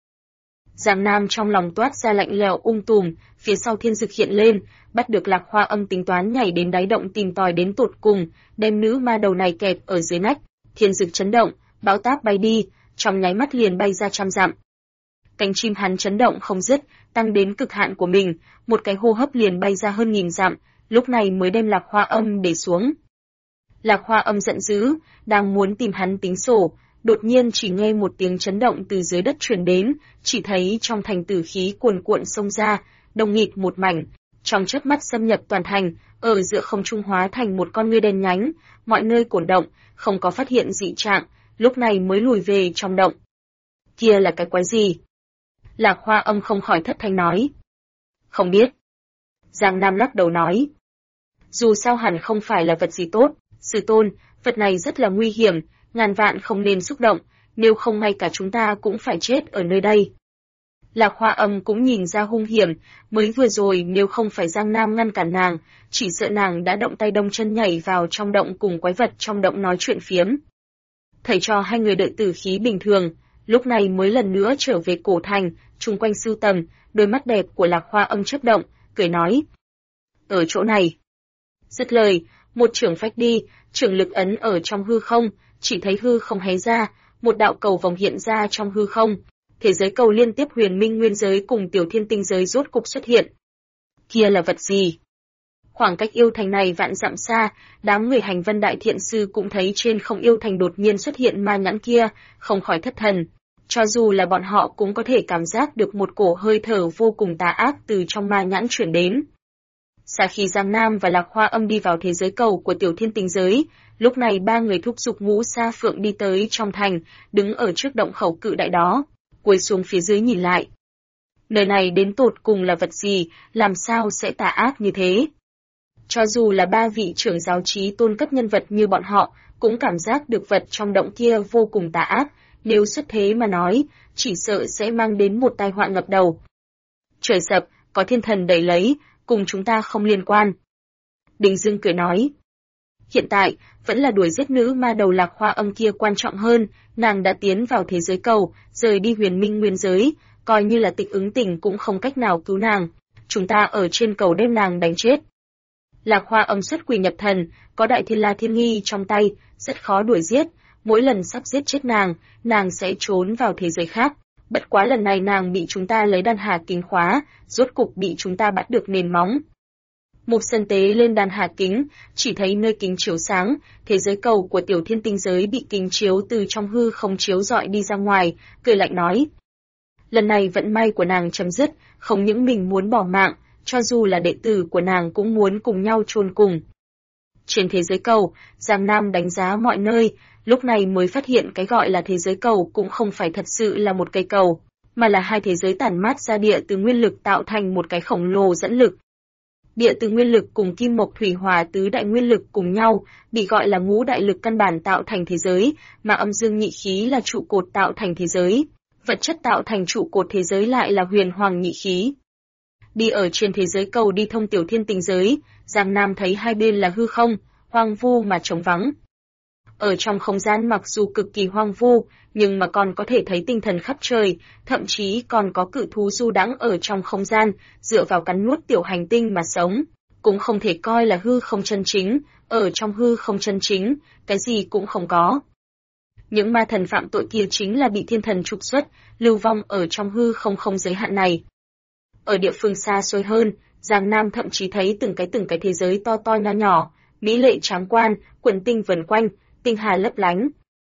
Giang Nam trong lòng toát ra lạnh lẽo tùm, phía sau thiên dực hiện lên, bắt được Lạc Hoa Âm tính toán nhảy đến đáy động tìm tòi đến tột cùng, đem nữ ma đầu này kẹp ở dưới nách, thiên dực chấn động, bão táp bay đi, trong nháy mắt liền bay ra trăm dặm. Cánh chim hắn chấn động không dứt, tăng đến cực hạn của mình, một cái hô hấp liền bay ra hơn 1000 dặm, lúc này mới đem Lạc Hoa Âm để xuống. Lạc Hoa Âm giận dữ, đang muốn tìm hắn tính sổ, đột nhiên chỉ nghe một tiếng chấn động từ dưới đất truyền đến, chỉ thấy trong thành tử khí cuồn cuộn xông ra, đông nghịt một mảnh, trong chớp mắt xâm nhập toàn thành, ở giữa không trung hóa thành một con ngươi đen nhánh, mọi nơi cổ động, không có phát hiện dị trạng, lúc này mới lùi về trong động. Kia là cái quái gì? Lạc Hoa Âm không khỏi thất thanh nói. Không biết. Giang Nam lắc đầu nói. Dù sao hẳn không phải là vật gì tốt, sư tôn, vật này rất là nguy hiểm, ngàn vạn không nên xúc động, nếu không ngay cả chúng ta cũng phải chết ở nơi đây. Lạc Hoa Âm cũng nhìn ra hung hiểm, mới vừa rồi nếu không phải Giang Nam ngăn cản nàng, chỉ sợ nàng đã động tay đông chân nhảy vào trong động cùng quái vật trong động nói chuyện phiếm. Thầy cho hai người đợi tử khí bình thường, lúc này mới lần nữa trở về cổ thành, chung quanh sưu tầm, đôi mắt đẹp của Lạc Hoa Âm chớp động, cười nói. Ở chỗ này. Dứt lời, một chưởng phách đi, chưởng lực ấn ở trong hư không, chỉ thấy hư không hé ra, một đạo cầu vòng hiện ra trong hư không. Thế giới cầu liên tiếp huyền minh nguyên giới cùng tiểu thiên tinh giới rốt cục xuất hiện. Kia là vật gì? Khoảng cách yêu thành này vạn dặm xa, đám người hành vân đại thiện sư cũng thấy trên không yêu thành đột nhiên xuất hiện ma nhãn kia, không khỏi thất thần. Cho dù là bọn họ cũng có thể cảm giác được một cổ hơi thở vô cùng tà ác từ trong ma nhãn chuyển đến. Sau khi Giang Nam và Lạc Hoa Âm đi vào thế giới cầu của tiểu thiên tinh giới, lúc này ba người thúc giục Ngũ Sa Phượng đi tới trong thành, đứng ở trước động khẩu cự đại đó, cúi xuống phía dưới nhìn lại. Nơi này đến tột cùng là vật gì, làm sao sẽ tà ác như thế? Cho dù là ba vị trưởng giáo trí tôn cấp nhân vật như bọn họ, cũng cảm giác được vật trong động kia vô cùng tà ác, nếu xuất thế mà nói, chỉ sợ sẽ mang đến một tai họa ngập đầu. Trời sập, có thiên thần đẩy lấy, cùng chúng ta không liên quan. Đình Dương cười nói. Hiện tại, vẫn là đuổi giết nữ ma đầu Lạc Hoa Âm kia quan trọng hơn, nàng đã tiến vào thế giới cầu, rời đi huyền minh nguyên giới, coi như là Tịch Ứng Tình cũng không cách nào cứu nàng. Chúng ta ở trên cầu đem nàng đánh chết. Lạc Hoa Âm xuất quỷ nhập thần, có Đại Thiên La Thiên Nghi trong tay, rất khó đuổi giết, mỗi lần sắp giết chết nàng sẽ trốn vào thế giới khác. Bất quá lần này nàng bị chúng ta lấy đan hà kính khóa, rốt cục bị chúng ta bắt được nền móng. Mục Sơn tế lên đan hà kính, chỉ thấy nơi kính chiếu sáng, thế giới cầu của tiểu thiên tinh giới bị kính chiếu từ trong hư không chiếu rọi đi ra ngoài, cười lạnh nói. Lần này vận may của nàng chấm dứt, không những mình muốn bỏ mạng, cho dù là đệ tử của nàng cũng muốn cùng nhau chôn cùng. Trên thế giới cầu, Giang Nam đánh giá mọi nơi, lúc này mới phát hiện cái gọi là thế giới cầu cũng không phải thật sự là một cây cầu, mà là hai thế giới tản mát ra địa từ nguyên lực tạo thành một cái khổng lồ dẫn lực. Địa từ nguyên lực cùng kim mộc thủy hỏa tứ đại nguyên lực cùng nhau, bị gọi là ngũ đại lực căn bản tạo thành thế giới, mà âm dương nhị khí là trụ cột tạo thành thế giới. Vật chất tạo thành trụ cột thế giới lại là huyền hoàng nhị khí. Đi ở trên thế giới cầu đi thông tiểu thiên tinh giới, Giang Nam thấy hai bên là hư không, hoang vu mà trống vắng. Ở trong không gian mặc dù cực kỳ hoang vu, nhưng mà còn có thể thấy tinh thần khắp trời, thậm chí còn có cự thú du đãng ở trong không gian, dựa vào cắn nuốt tiểu hành tinh mà sống. Cũng không thể coi là hư không chân chính, ở trong hư không chân chính, cái gì cũng không có. Những ma thần phạm tội kia chính là bị thiên thần trục xuất, lưu vong ở trong hư không giới hạn này. Ở địa phương xa xôi hơn, Giang Nam thậm chí thấy từng cái thế giới to to nhỏ nhỏ, mỹ lệ tráng quan, quần tinh vần quanh, tinh hà lấp lánh.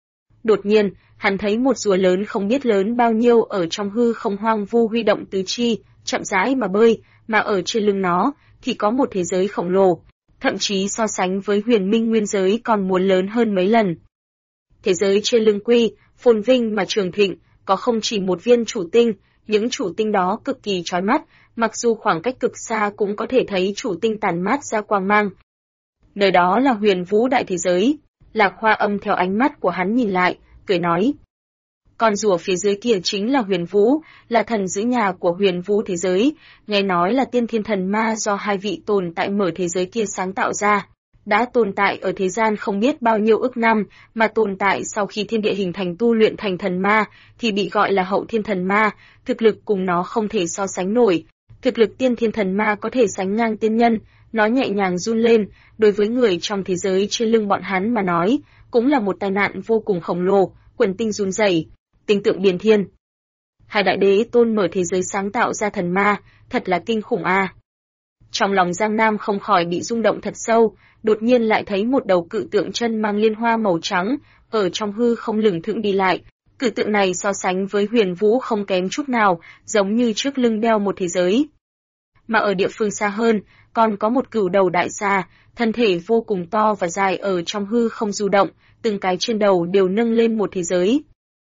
Đột nhiên, hắn thấy một rùa lớn không biết lớn bao nhiêu ở trong hư không hoang vu huy động tứ chi, chậm rãi mà bơi, mà ở trên lưng nó thì có một thế giới khổng lồ, thậm chí so sánh với huyền minh nguyên giới còn muốn lớn hơn mấy lần. Thế giới trên lưng Quy, phồn vinh mà trường thịnh, có không chỉ một viên chủ tinh, những chủ tinh đó cực kỳ chói mắt, mặc dù khoảng cách cực xa cũng có thể thấy chủ tinh tản mát ra quang mang. Nơi đó là huyền vũ đại thế giới. Lạc Hoa Âm theo ánh mắt của hắn nhìn lại, cười nói. Con rùa phía dưới kia chính là huyền vũ, là thần giữ nhà của huyền vũ thế giới, nghe nói là tiên thiên thần ma do hai vị tồn tại mở thế giới kia sáng tạo ra. Đã tồn tại ở thế gian không biết bao nhiêu ức năm, mà tồn tại sau khi thiên địa hình thành tu luyện thành thần ma, thì bị gọi là hậu thiên thần ma, thực lực cùng nó không thể so sánh nổi. Thực lực tiên thiên thần ma có thể sánh ngang tiên nhân, nó nhẹ nhàng run lên, đối với người trong thế giới trên lưng bọn hắn mà nói, cũng là một tai nạn vô cùng khổng lồ, quần tinh run rẩy, tinh tượng điền thiên. Hai đại đế tôn mở thế giới sáng tạo ra thần ma, thật là kinh khủng a. Trong lòng Giang Nam không khỏi bị rung động thật sâu, đột nhiên lại thấy một đầu cự tượng chân mang liên hoa màu trắng, ở trong hư không lửng thững đi lại. Cự tượng này so sánh với huyền vũ không kém chút nào, giống như trước lưng đeo một thế giới. Mà ở địa phương xa hơn, còn có một cửu đầu đại xà, thân thể vô cùng to và dài ở trong hư không du động, từng cái trên đầu đều nâng lên một thế giới.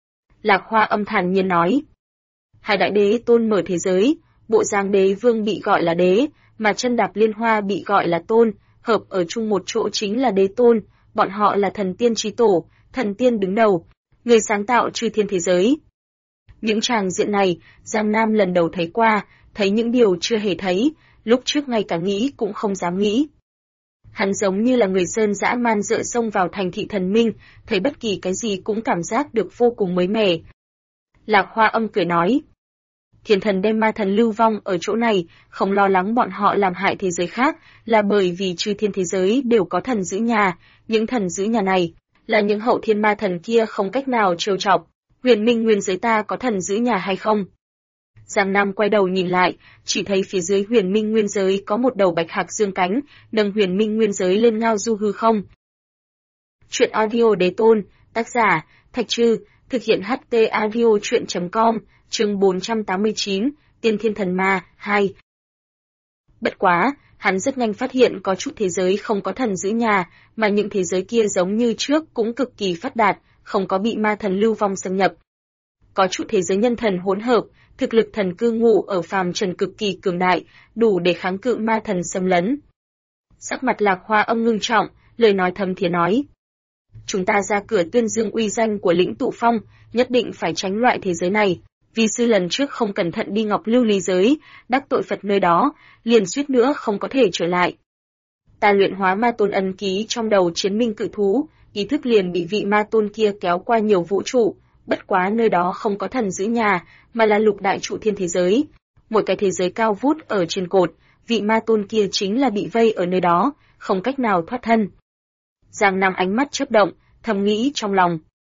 Lạc Hoa Âm thản nhiên nói. Hai đại đế tôn mở thế giới, bộ Giang đế vương bị gọi là đế, mà chân đạp liên hoa bị gọi là tôn, hợp ở chung một chỗ chính là đế tôn, bọn họ là thần tiên chí tổ, thần tiên đứng đầu, người sáng tạo chư thiên thế giới. Những tràng diện này, Giang Nam lần đầu thấy qua, thấy những điều chưa hề thấy, lúc trước ngay cả nghĩ cũng không dám nghĩ. Hắn giống như là người sơn dã man dợ xông vào thành thị thần minh, thấy bất kỳ cái gì cũng cảm giác được vô cùng mới mẻ. Lạc Hoa Âm cười nói. Thiên thần đem ma thần lưu vong ở chỗ này, không lo lắng bọn họ làm hại thế giới khác, là bởi vì chư thiên thế giới đều có thần giữ nhà, những thần giữ nhà này là những hậu thiên ma thần kia không cách nào trêu chọc. Huyền minh nguyên giới ta có thần giữ nhà hay không? Giang Nam quay đầu nhìn lại, chỉ thấy phía dưới huyền minh nguyên giới có một đầu bạch hạc dương cánh, nâng huyền minh nguyên giới lên ngao du hư không. Chuyện audio đế tôn, tác giả, Thạch Trư, thực hiện HT audio chuyện.com, chương 489, Tiên Thiên Thần Ma, 2. Bất quá, hắn rất nhanh phát hiện có chút thế giới không có thần giữ nhà, mà những thế giới kia giống như trước cũng cực kỳ phát đạt, không có bị ma thần lưu vong xâm nhập. có trụ thế giới nhân thần hỗn hợp, thực lực thần cư ngụ ở phàm trần cực kỳ cường đại, đủ để kháng cự ma thần xâm lấn. Sắc mặt Lạc Hoa Âm ngưng trọng, lời nói thâm thiế nói: chúng ta ra cửa tuyên dương uy danh của Lĩnh Tụ Phong, nhất định phải tránh loại thế giới này. Vì sư lần trước không cẩn thận đi Ngọc Lưu Ly giới, đắc tội Phật nơi đó, liền suýt nữa không có thể trở lại. Ta luyện hóa ma tôn ấn ký trong đầu chiến minh cự thú, ý thức liền bị vị ma tôn kia kéo qua nhiều vũ trụ, bất quá nơi đó không có thần giữ nhà, mà là lục đại trụ thiên thế giới. Mỗi cái thế giới cao vút ở trên cột, vị ma tôn kia chính là bị vây ở nơi đó, không cách nào thoát thân. Giang Nam ánh mắt chớp động, thầm nghĩ trong lòng.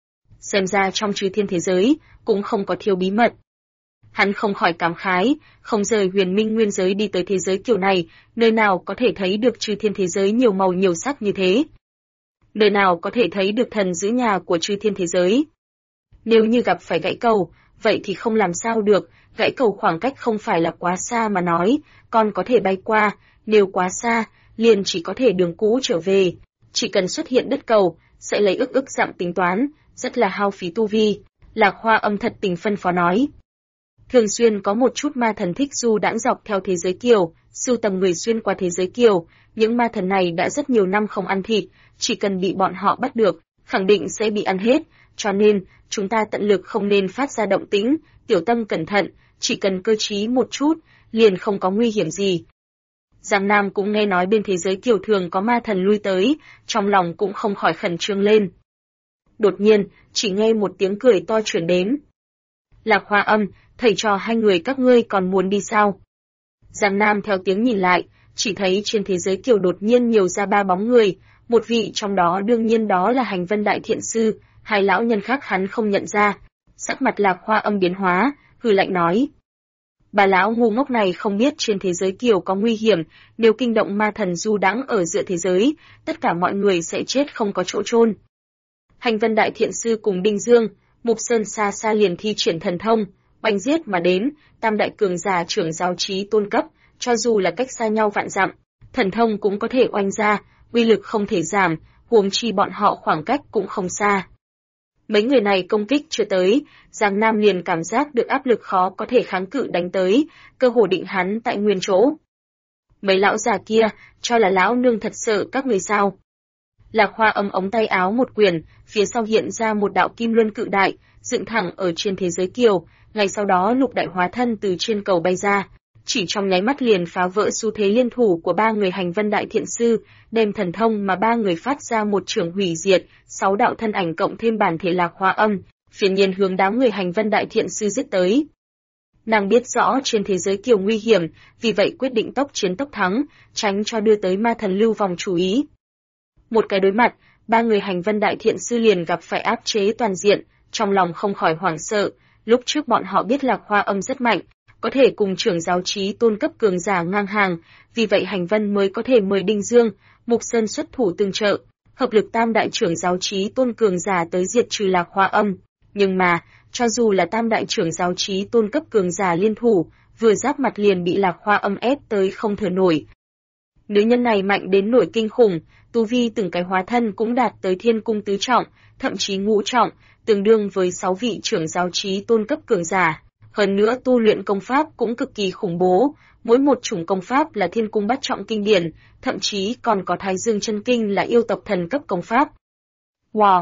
Xem ra trong chư thiên thế giới, cũng không có thiếu bí mật. Hắn không khỏi cảm khái, không rời huyền minh nguyên giới đi tới thế giới kiểu này, nơi nào có thể thấy được chư thiên thế giới nhiều màu nhiều sắc như thế. Nơi nào có thể thấy được thần giữ nhà của chư thiên thế giới. Nếu như gặp phải gãy cầu, vậy thì không làm sao được, gãy cầu khoảng cách không phải là quá xa mà nói, còn có thể bay qua, nếu quá xa, liền chỉ có thể đường cũ trở về. Chỉ cần xuất hiện đất cầu, sẽ lấy ức dặm tính toán, rất là hao phí tu vi. Lạc Hoa Âm thật tình phân phó nói. Thường xuyên có một chút ma thần thích du đãng dọc theo thế giới kiều, sưu tầm người xuyên qua thế giới kiều, những ma thần này đã rất nhiều năm không ăn thịt, chỉ cần bị bọn họ bắt được, khẳng định sẽ bị ăn hết, cho nên, chúng ta tận lực không nên phát ra động tĩnh, tiểu tâm cẩn thận, chỉ cần cơ trí một chút, liền không có nguy hiểm gì. Giang Nam cũng nghe nói bên thế giới kiều thường có ma thần lui tới, trong lòng cũng không khỏi khẩn trương lên. Đột nhiên, chỉ nghe một tiếng cười to truyền đến. Lạc Hoa Âm, thầy trò hai người các ngươi còn muốn đi sao? Giang Nam theo tiếng nhìn lại, chỉ thấy trên thế giới kiều đột nhiên nhiều ra ba bóng người, một vị trong đó đương nhiên đó là Hành Vân Đại Thiện Sư, hai lão nhân khác hắn không nhận ra. Sắc mặt Lạc Hoa Âm biến hóa, hừ lạnh nói. Bà lão ngu ngốc này không biết trên thế giới kiều có nguy hiểm, nếu kinh động ma thần du đãng ở giữa thế giới, tất cả mọi người sẽ chết không có chỗ chôn. Hành Vân Đại Thiện Sư cùng Đinh Dương, Mục Sơn xa xa liền thi triển thần thông, oanh giết mà đến, tam đại cường giả trưởng giáo trí tôn cấp, cho dù là cách xa nhau vạn dặm, thần thông cũng có thể oanh ra, uy lực không thể giảm, huống chi bọn họ khoảng cách cũng không xa. Mấy người này công kích chưa tới, Giang Nam liền cảm giác được áp lực khó có thể kháng cự đánh tới, cơ hồ định hắn tại nguyên chỗ. Mấy lão già kia, cho là lão nương thật sợ các người sao? Lạc Hoa Âm ống tay áo một quyền, phía sau hiện ra một đạo kim luân cự đại, dựng thẳng ở trên thế giới kiều, ngay sau đó lục đại hóa thân từ trên cầu bay ra, chỉ trong nháy mắt liền phá vỡ xu thế liên thủ của ba người Hành Vân Đại Thiện Sư, đem thần thông mà ba người phát ra một trường hủy diệt, 6 đạo thân ảnh cộng thêm bản thể Lạc Hoa Âm, phiền nhiên hướng đám người Hành Vân Đại Thiện Sư giết tới. Nàng biết rõ trên thế giới kiều nguy hiểm, vì vậy quyết định tốc chiến tốc thắng, tránh cho đưa tới ma thần lưu vòng chú ý. Một cái đối mặt, ba người Hành Vân Đại Thiện Sư liền gặp phải áp chế toàn diện, trong lòng không khỏi hoảng sợ. Lúc trước bọn họ biết Lạc Hoa Âm rất mạnh, có thể cùng trưởng giáo trí tôn cấp cường giả ngang hàng, vì vậy Hành Vân mới có thể mời Đinh Dương, Mục Sơn xuất thủ tương trợ, hợp lực tam đại trưởng giáo trí tôn cường giả tới diệt trừ Lạc Hoa Âm. Nhưng mà, cho dù là tam đại trưởng giáo trí tôn cấp cường giả liên thủ, vừa giáp mặt liền bị Lạc Hoa Âm ép tới không thở nổi. Nữ nhân này mạnh đến nổi kinh khủng, tu vi từng cái hóa thân cũng đạt tới thiên cung tứ trọng, thậm chí ngũ trọng, tương đương với 6 vị trưởng giáo trí tôn cấp cường giả. Hơn nữa tu luyện công pháp cũng cực kỳ khủng bố, mỗi một chủng công pháp là thiên cung bát trọng kinh điển, thậm chí còn có Thái Dương chân kinh là yêu tộc thần cấp công pháp. Wow!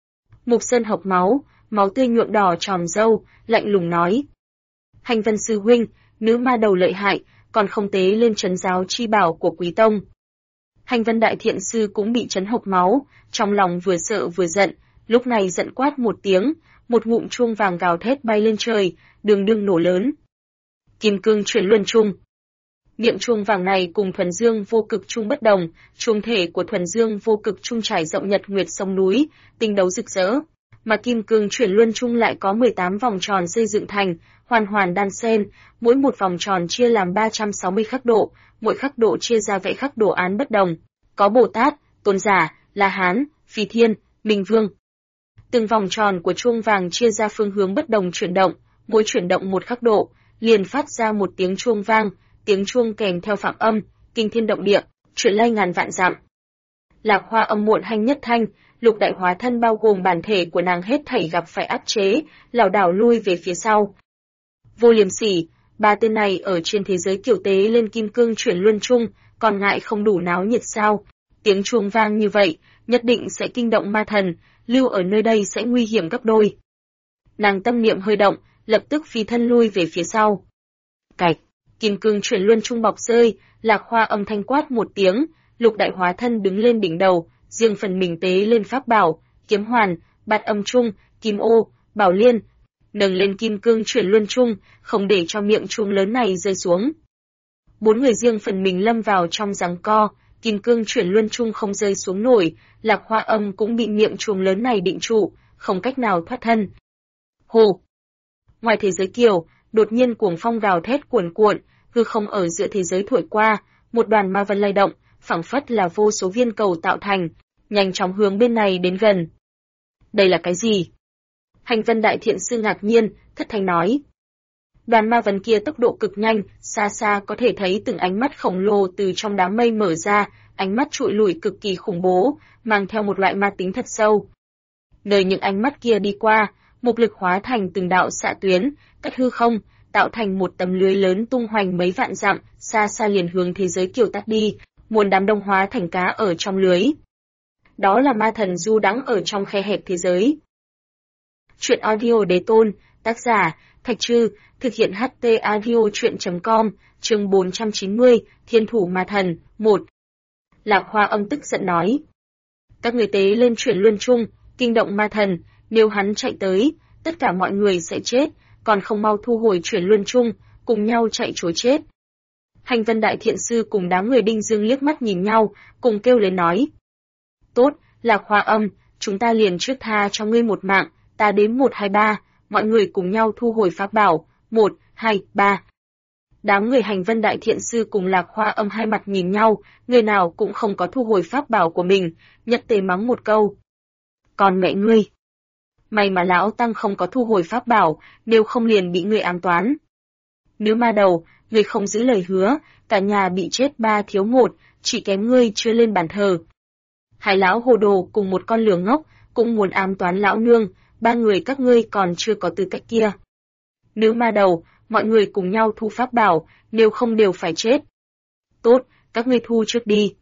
Mục Sơn hộc máu, máu tươi nhuộm đỏ tròm râu, lạnh lùng nói. Hành Vân sư huynh, nữ ma đầu lợi hại, còn không tế lên trấn giáo chi bảo của Quý Tông. Hành Vân Đại Thiện Sư cũng bị chấn hộc máu, trong lòng vừa sợ vừa giận, lúc này giận quát một tiếng, một ngụm chuông vàng gào thét bay lên trời, đường đương nổ lớn. Kim cương chuyển luân chuông. Miệng chuông vàng này cùng thuần dương vô cực chuông bất đồng, chuông thể của thuần dương vô cực chuông trải rộng nhật nguyệt sông núi, tinh đấu rực rỡ, mà kim cương chuyển luân chuông lại có 18 vòng tròn xây dựng thành, hoàn hoàn đan xen, mỗi một vòng tròn chia làm 360 khắc độ, mỗi khắc độ chia ra vẽ khắc đồ án bất đồng, có Bồ Tát, Tôn giả, La Hán, Phi Thiên, Minh Vương. Từng vòng tròn của chuông vàng chia ra phương hướng bất đồng chuyển động, mỗi chuyển động một khắc độ, liền phát ra một tiếng chuông vang, tiếng chuông kèm theo phạm âm, kinh thiên động địa, chuyển lay ngàn vạn dặm. Lạc Hoa Âm muộn hanh nhất thanh, lục đại hóa thân bao gồm bản thể của nàng hết thảy gặp phải áp chế, lảo đảo lui về phía sau. Vô Liêm Sỉ, ba tên này ở trên thế giới kiểu tế lên kim cương chuyển luân chung, còn ngại không đủ náo nhiệt sao? Tiếng chuông vang như vậy, nhất định sẽ kinh động ma thần, lưu ở nơi đây sẽ nguy hiểm gấp đôi. Nàng tâm niệm hơi động, lập tức phi thân lui về phía sau. Cạch, kim cương chuyển luân chung bọc rơi, Lạc Hoa âm thanh quát một tiếng, lục đại hóa thân đứng lên đỉnh đầu, riêng phần mình tế lên pháp bảo, kiếm hoàn, bát âm chung, kim ô, bảo liên, nâng lên kim cương chuyển luân chung, không để cho miệng chuông lớn này rơi xuống. Bốn người riêng phần mình lâm vào trong giằng co, kim cương chuyển luân chung không rơi xuống nổi, Lạc Hoa âm cũng bị miệng chuông lớn này định trụ, không cách nào thoát thân. Hồ! Ngoài thế giới kiều, đột nhiên cuồng phong gào thét cuồn cuộn, hư không ở giữa thế giới thổi qua, một đoàn ma vân lay động, phảng phất là vô số viên cầu tạo thành, nhanh chóng hướng bên này đến gần. Đây là cái gì? Hành Vân Đại Thiện Sư ngạc nhiên, thất thanh nói. Đoàn ma vân kia tốc độ cực nhanh, xa xa có thể thấy từng ánh mắt khổng lồ từ trong đám mây mở ra, ánh mắt trụi lùi cực kỳ khủng bố, mang theo một loại ma tính thật sâu. Nơi những ánh mắt kia đi qua, mục lực hóa thành từng đạo xạ tuyến, cắt hư không, tạo thành một tấm lưới lớn tung hoành mấy vạn dặm, xa xa liền hướng thế giới kiều tắt đi, muôn đám đông hóa thành cá ở trong lưới. Đó là ma thần du đãng ở trong khe hẹp thế giới. Chuyện audio đế tôn, tác giả, Thạch Trư, thực hiện HT audio chuyện.com, chương 490, Thiên thủ ma thần, 1. Lạc Hoa âm tức giận nói. Các người tế lên chuyển luân chung, kinh động ma thần, nếu hắn chạy tới, tất cả mọi người sẽ chết, còn không mau thu hồi chuyển luân chung, cùng nhau chạy trối chết. Hành Vân Đại Thiện Sư cùng đám người Đinh Dương liếc mắt nhìn nhau, cùng kêu lên nói. Tốt, Lạc Hoa âm, chúng ta liền trước tha cho ngươi một mạng, ta đếm 1, 2, 3, mọi người cùng nhau thu hồi pháp bảo, 1, 2, 3. Đám người Hành Vân Đại Thiện Sư cùng Lạc Hoa âm hai mặt nhìn nhau, người nào cũng không có thu hồi pháp bảo của mình, nhất tề mắng một câu. Còn mẹ ngươi! May mà lão tăng không có thu hồi pháp bảo, nếu không liền bị ngươi ám toán. Nếu ma đầu, ngươi không giữ lời hứa, cả nhà bị chết 3 thiếu 1, chỉ kém ngươi chưa lên bàn thờ. Hai lão hồ đồ cùng một con lừa ngốc, cũng muốn ám toán lão nương, 3 người các ngươi còn chưa có tư cách kia. Nếu ma đầu, mọi người cùng nhau thu pháp bảo, nếu không đều phải chết. Tốt, các ngươi thu trước đi.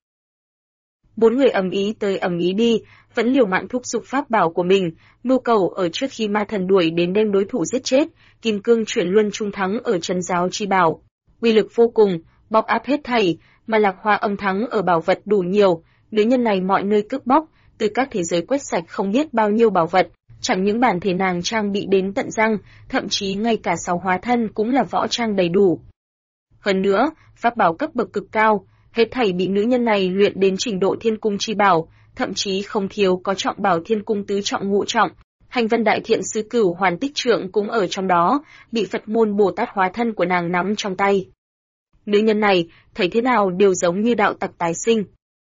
4 người ầm ý tới ầm ý đi, vẫn liều mạng thúc giục pháp bảo của mình, mưu cầu ở trước khi ma thần đuổi đến đem đối thủ giết chết, kim cương chuyển luân trung thắng ở trấn giáo chi bảo. Uy lực vô cùng, bóc áp hết thảy, mà Lạc Hoa âm thắng ở bảo vật đủ nhiều, nữ nhân này mọi nơi cướp bóc, từ các thế giới quét sạch không biết bao nhiêu bảo vật, chẳng những bản thể nàng trang bị đến tận răng, thậm chí ngay cả 6 hóa thân cũng là võ trang đầy đủ. Hơn nữa, pháp bảo cấp bậc cực cao, hết thảy bị nữ nhân này luyện đến trình độ thiên cung chi bảo, thậm chí không thiếu có trọng bảo thiên cung tứ trọng ngũ trọng. Hành Vân Đại Thiện Sư Cửu Hoàn Tích Trượng cũng ở trong đó, bị Phật môn Bồ Tát hóa thân của nàng nắm trong tay. Nữ nhân này, thấy thế nào đều giống như đạo tặc tái sinh.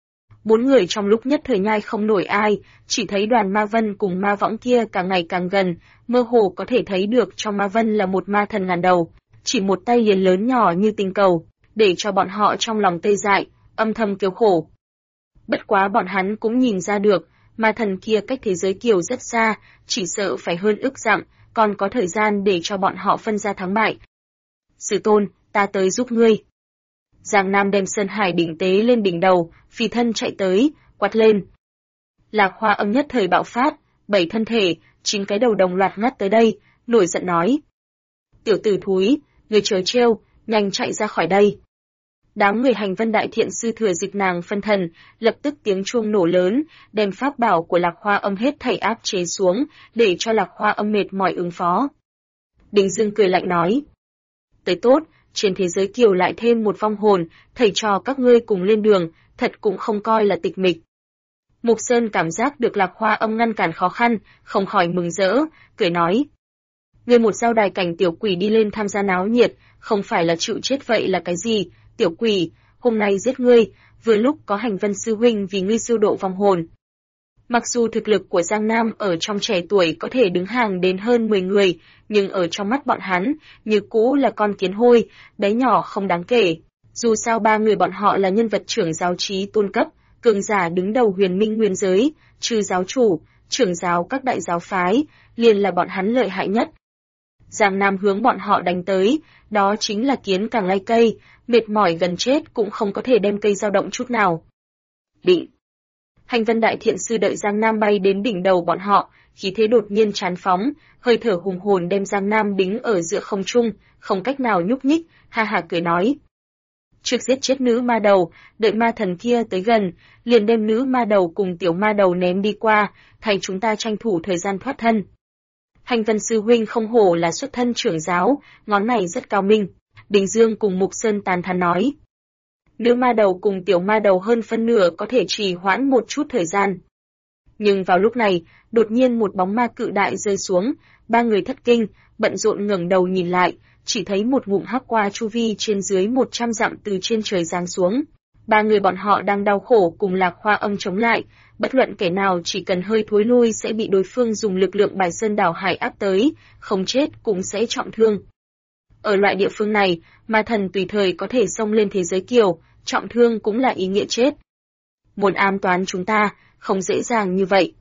4 người trong lúc nhất thời nhai không nổi ai, chỉ thấy đoàn ma vân cùng ma võng kia càng ngày càng gần, mơ hồ có thể thấy được trong ma vân là một ma thần ngàn đầu, chỉ một tay liền lớn nhỏ như tinh cầu, để cho bọn họ trong lòng tê dại, âm thầm kêu khổ. Bất quá bọn hắn cũng nhìn ra được, ma thần kia cách thế giới kiều rất xa, chỉ sợ phải hơn ức dặm, còn có thời gian để cho bọn họ phân ra thắng bại. Sư tôn, ta tới giúp ngươi. Giang Nam đem Sơn Hải đỉnh tế lên đỉnh đầu, phi thân chạy tới, quát lên. Lạc Hoa âm nhất thời bạo phát, 7 thân thể, 9 cái đầu đồng loạt ngắt tới đây, nổi giận nói. Tiểu tử thúi, người chớ trêu, nhanh chạy ra khỏi đây. Đám người Hành Vân Đại Thiện Sư thừa dịp nàng phân thần, lập tức tiếng chuông nổ lớn, đem pháp bảo của Lạc Hoa âm hết thảy áp chế xuống, để cho Lạc Hoa âm mệt mỏi ứng phó. Đinh Dương cười lạnh nói. Tới tốt, trên thế giới kiều lại thêm một vong hồn, thầy trò các ngươi cùng lên đường, thật cũng không coi là tịch mịch. Mục Sơn cảm giác được Lạc Hoa âm ngăn cản khó khăn, không khỏi mừng rỡ, cười nói. Ngươi một giao đài cảnh tiểu quỷ đi lên tham gia náo nhiệt, không phải là chịu chết vậy là cái gì, tiểu quỷ, hôm nay giết ngươi, vừa lúc có Hành Vân sư huynh vì ngươi siêu độ vong hồn. Mặc dù thực lực của Giang Nam ở trong trẻ tuổi có thể đứng hàng đến hơn 10 người, nhưng ở trong mắt bọn hắn, như cũ là con kiến hôi, bé nhỏ không đáng kể. Dù sao 3 người bọn họ là nhân vật trưởng giáo trí tôn cấp, cường giả đứng đầu Huyền Minh Nguyên giới, trừ giáo chủ, trưởng giáo các đại giáo phái, liền là bọn hắn lợi hại nhất. Giang Nam hướng bọn họ đánh tới, đó chính là kiến càng lay cây, mệt mỏi gần chết cũng không có thể đem cây dao động chút nào. Định. Hành Vân Đại Thiện Sư đợi Giang Nam bay đến đỉnh đầu bọn họ, khí thế đột nhiên tràn phóng, hơi thở hùng hồn đem Giang Nam đính ở giữa không trung, không cách nào nhúc nhích, ha ha cười nói. Trước giết chết nữ ma đầu, đợi ma thần kia tới gần, liền đem nữ ma đầu cùng tiểu ma đầu ném đi qua, thay chúng ta tranh thủ thời gian thoát thân. Hành Vân sư huynh không hổ là xuất thân trưởng giáo, ngón này rất cao minh. Đình Dương cùng Mục Sơn tán thán nói. Nữ ma đầu cùng tiểu ma đầu hơn phân nửa có thể trì hoãn một chút thời gian. Nhưng vào lúc này, đột nhiên một bóng ma cự đại rơi xuống, ba người thất kinh, bận rộn ngẩng đầu nhìn lại, chỉ thấy một ngụm hắc qua chu vi trên dưới 100 dặm từ trên trời giáng xuống. Ba người bọn họ đang đau khổ cùng Lạc Hoa Âm chống lại, bất luận kẻ nào chỉ cần hơi thối lui sẽ bị đối phương dùng lực lượng bài sơn đảo hải áp tới, không chết cũng sẽ trọng thương. Ở loại địa phương này, ma thần tùy thời có thể xông lên thế giới kiều, trọng thương cũng là ý nghĩa chết. Muốn ám toán chúng ta, không dễ dàng như vậy.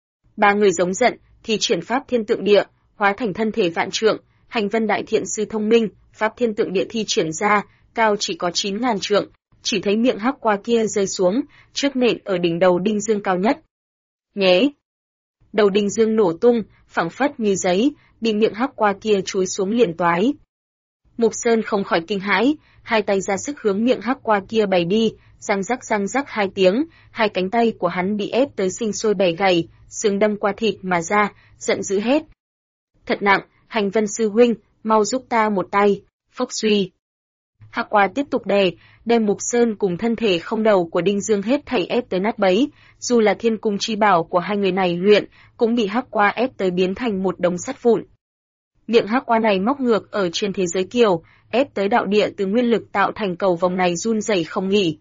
Ba người giống giận, thì triển pháp thiên tượng địa, hóa thành thân thể vạn trượng, Hành Vân Đại Thiện Sư thông minh, pháp thiên tượng địa thi triển ra, cao chỉ có 9.000 trượng, chỉ thấy miệng hắc qua kia rơi xuống, trước nện ở đỉnh đầu Đinh Dương cao nhất. Nhé! Đầu Đinh Dương nổ tung, phẳng phất như giấy, bị miệng hắc qua kia chúi xuống liền toái. Mục Sơn không khỏi kinh hãi, hai tay ra sức hướng miệng hắc qua kia bày đi, răng rắc hai tiếng, hai cánh tay của hắn bị ép tới sinh sôi bẻ gãy, xương đâm qua thịt mà ra, giận dữ hết. Thật nặng, Hành Vân sư huynh, mau giúp ta một tay, phốc suy. Hắc qua tiếp tục đè, đem Mục Sơn cùng thân thể không đầu của Đinh Dương hết thảy ép tới nát bấy, dù là thiên cung chi bảo của hai người này luyện, cũng bị hắc qua ép tới biến thành một đống sắt vụn. Miệng hắc qua này móc ngược ở trên thế giới kiều, ép tới đạo địa từ nguyên lực tạo thành cầu vòng này run rẩy không nghỉ.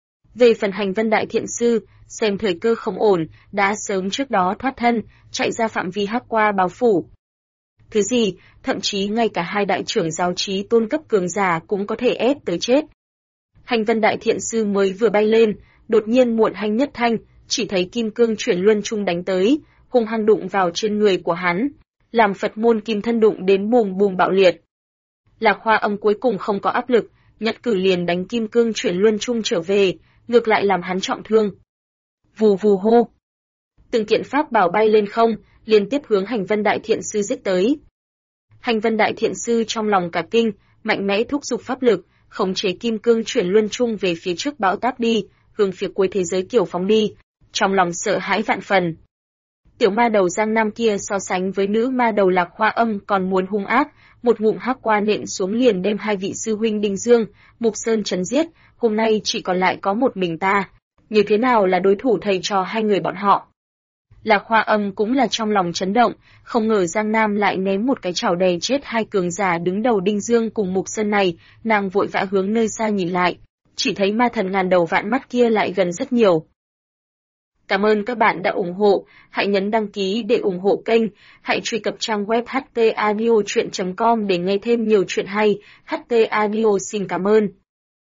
Về phần Hành Vân Đại Thiện Sư, xem thời cơ không ổn, đã sớm trước đó thoát thân, chạy ra phạm vi hắc qua bao phủ. Thứ gì, thậm chí ngay cả hai đại trưởng giáo trí tôn cấp cường giả cũng có thể ép tới chết. Hành Vân Đại Thiện Sư mới vừa bay lên, đột nhiên muộn hành nhất thanh, chỉ thấy kim cương chuyển luân trung đánh tới, hung hăng đụng vào trên người của hắn, làm Phật môn kim thân đụng đến bùm bùm bạo liệt. Lạc Hoa Âm cuối cùng không có áp lực, nhất cử liền đánh kim cương chuyển luân trung trở về, ngược lại làm hắn trọng thương. Vù vù hô. Từng kiện pháp bảo bay lên không, liên tiếp hướng Hành Vân Đại Thiện Sư giết tới. Hành Vân Đại Thiện Sư trong lòng cả kinh, mạnh mẽ thúc giục pháp lực, khống chế kim cương chuyển luân trung về phía trước bão táp đi, hướng phía cuối thế giới kiều phóng đi, trong lòng sợ hãi vạn phần. Tiểu ma đầu Giang Nam kia so sánh với nữ ma đầu Lạc Hoa Âm còn muốn hung ác, một ngụm hắc qua nện xuống liền đem hai vị sư huynh Đinh Dương, Mục Sơn chấn giết, hôm nay chỉ còn lại có một mình ta, như thế nào là đối thủ thầy trò hai người bọn họ. Lạc Hoa Âm cũng là trong lòng chấn động, không ngờ Giang Nam lại ném một cái chảo đè chết hai cường giả đứng đầu Đinh Dương cùng Mục Sơn này, nàng vội vã hướng nơi xa nhìn lại, chỉ thấy ma thần ngàn đầu vạn mắt kia lại gần rất nhiều. Cảm ơn các bạn đã ủng hộ, hãy nhấn đăng ký để ủng hộ kênh, hãy truy cập trang web htaudio.com để nghe thêm nhiều chuyện hay, HT Audio xin cảm ơn.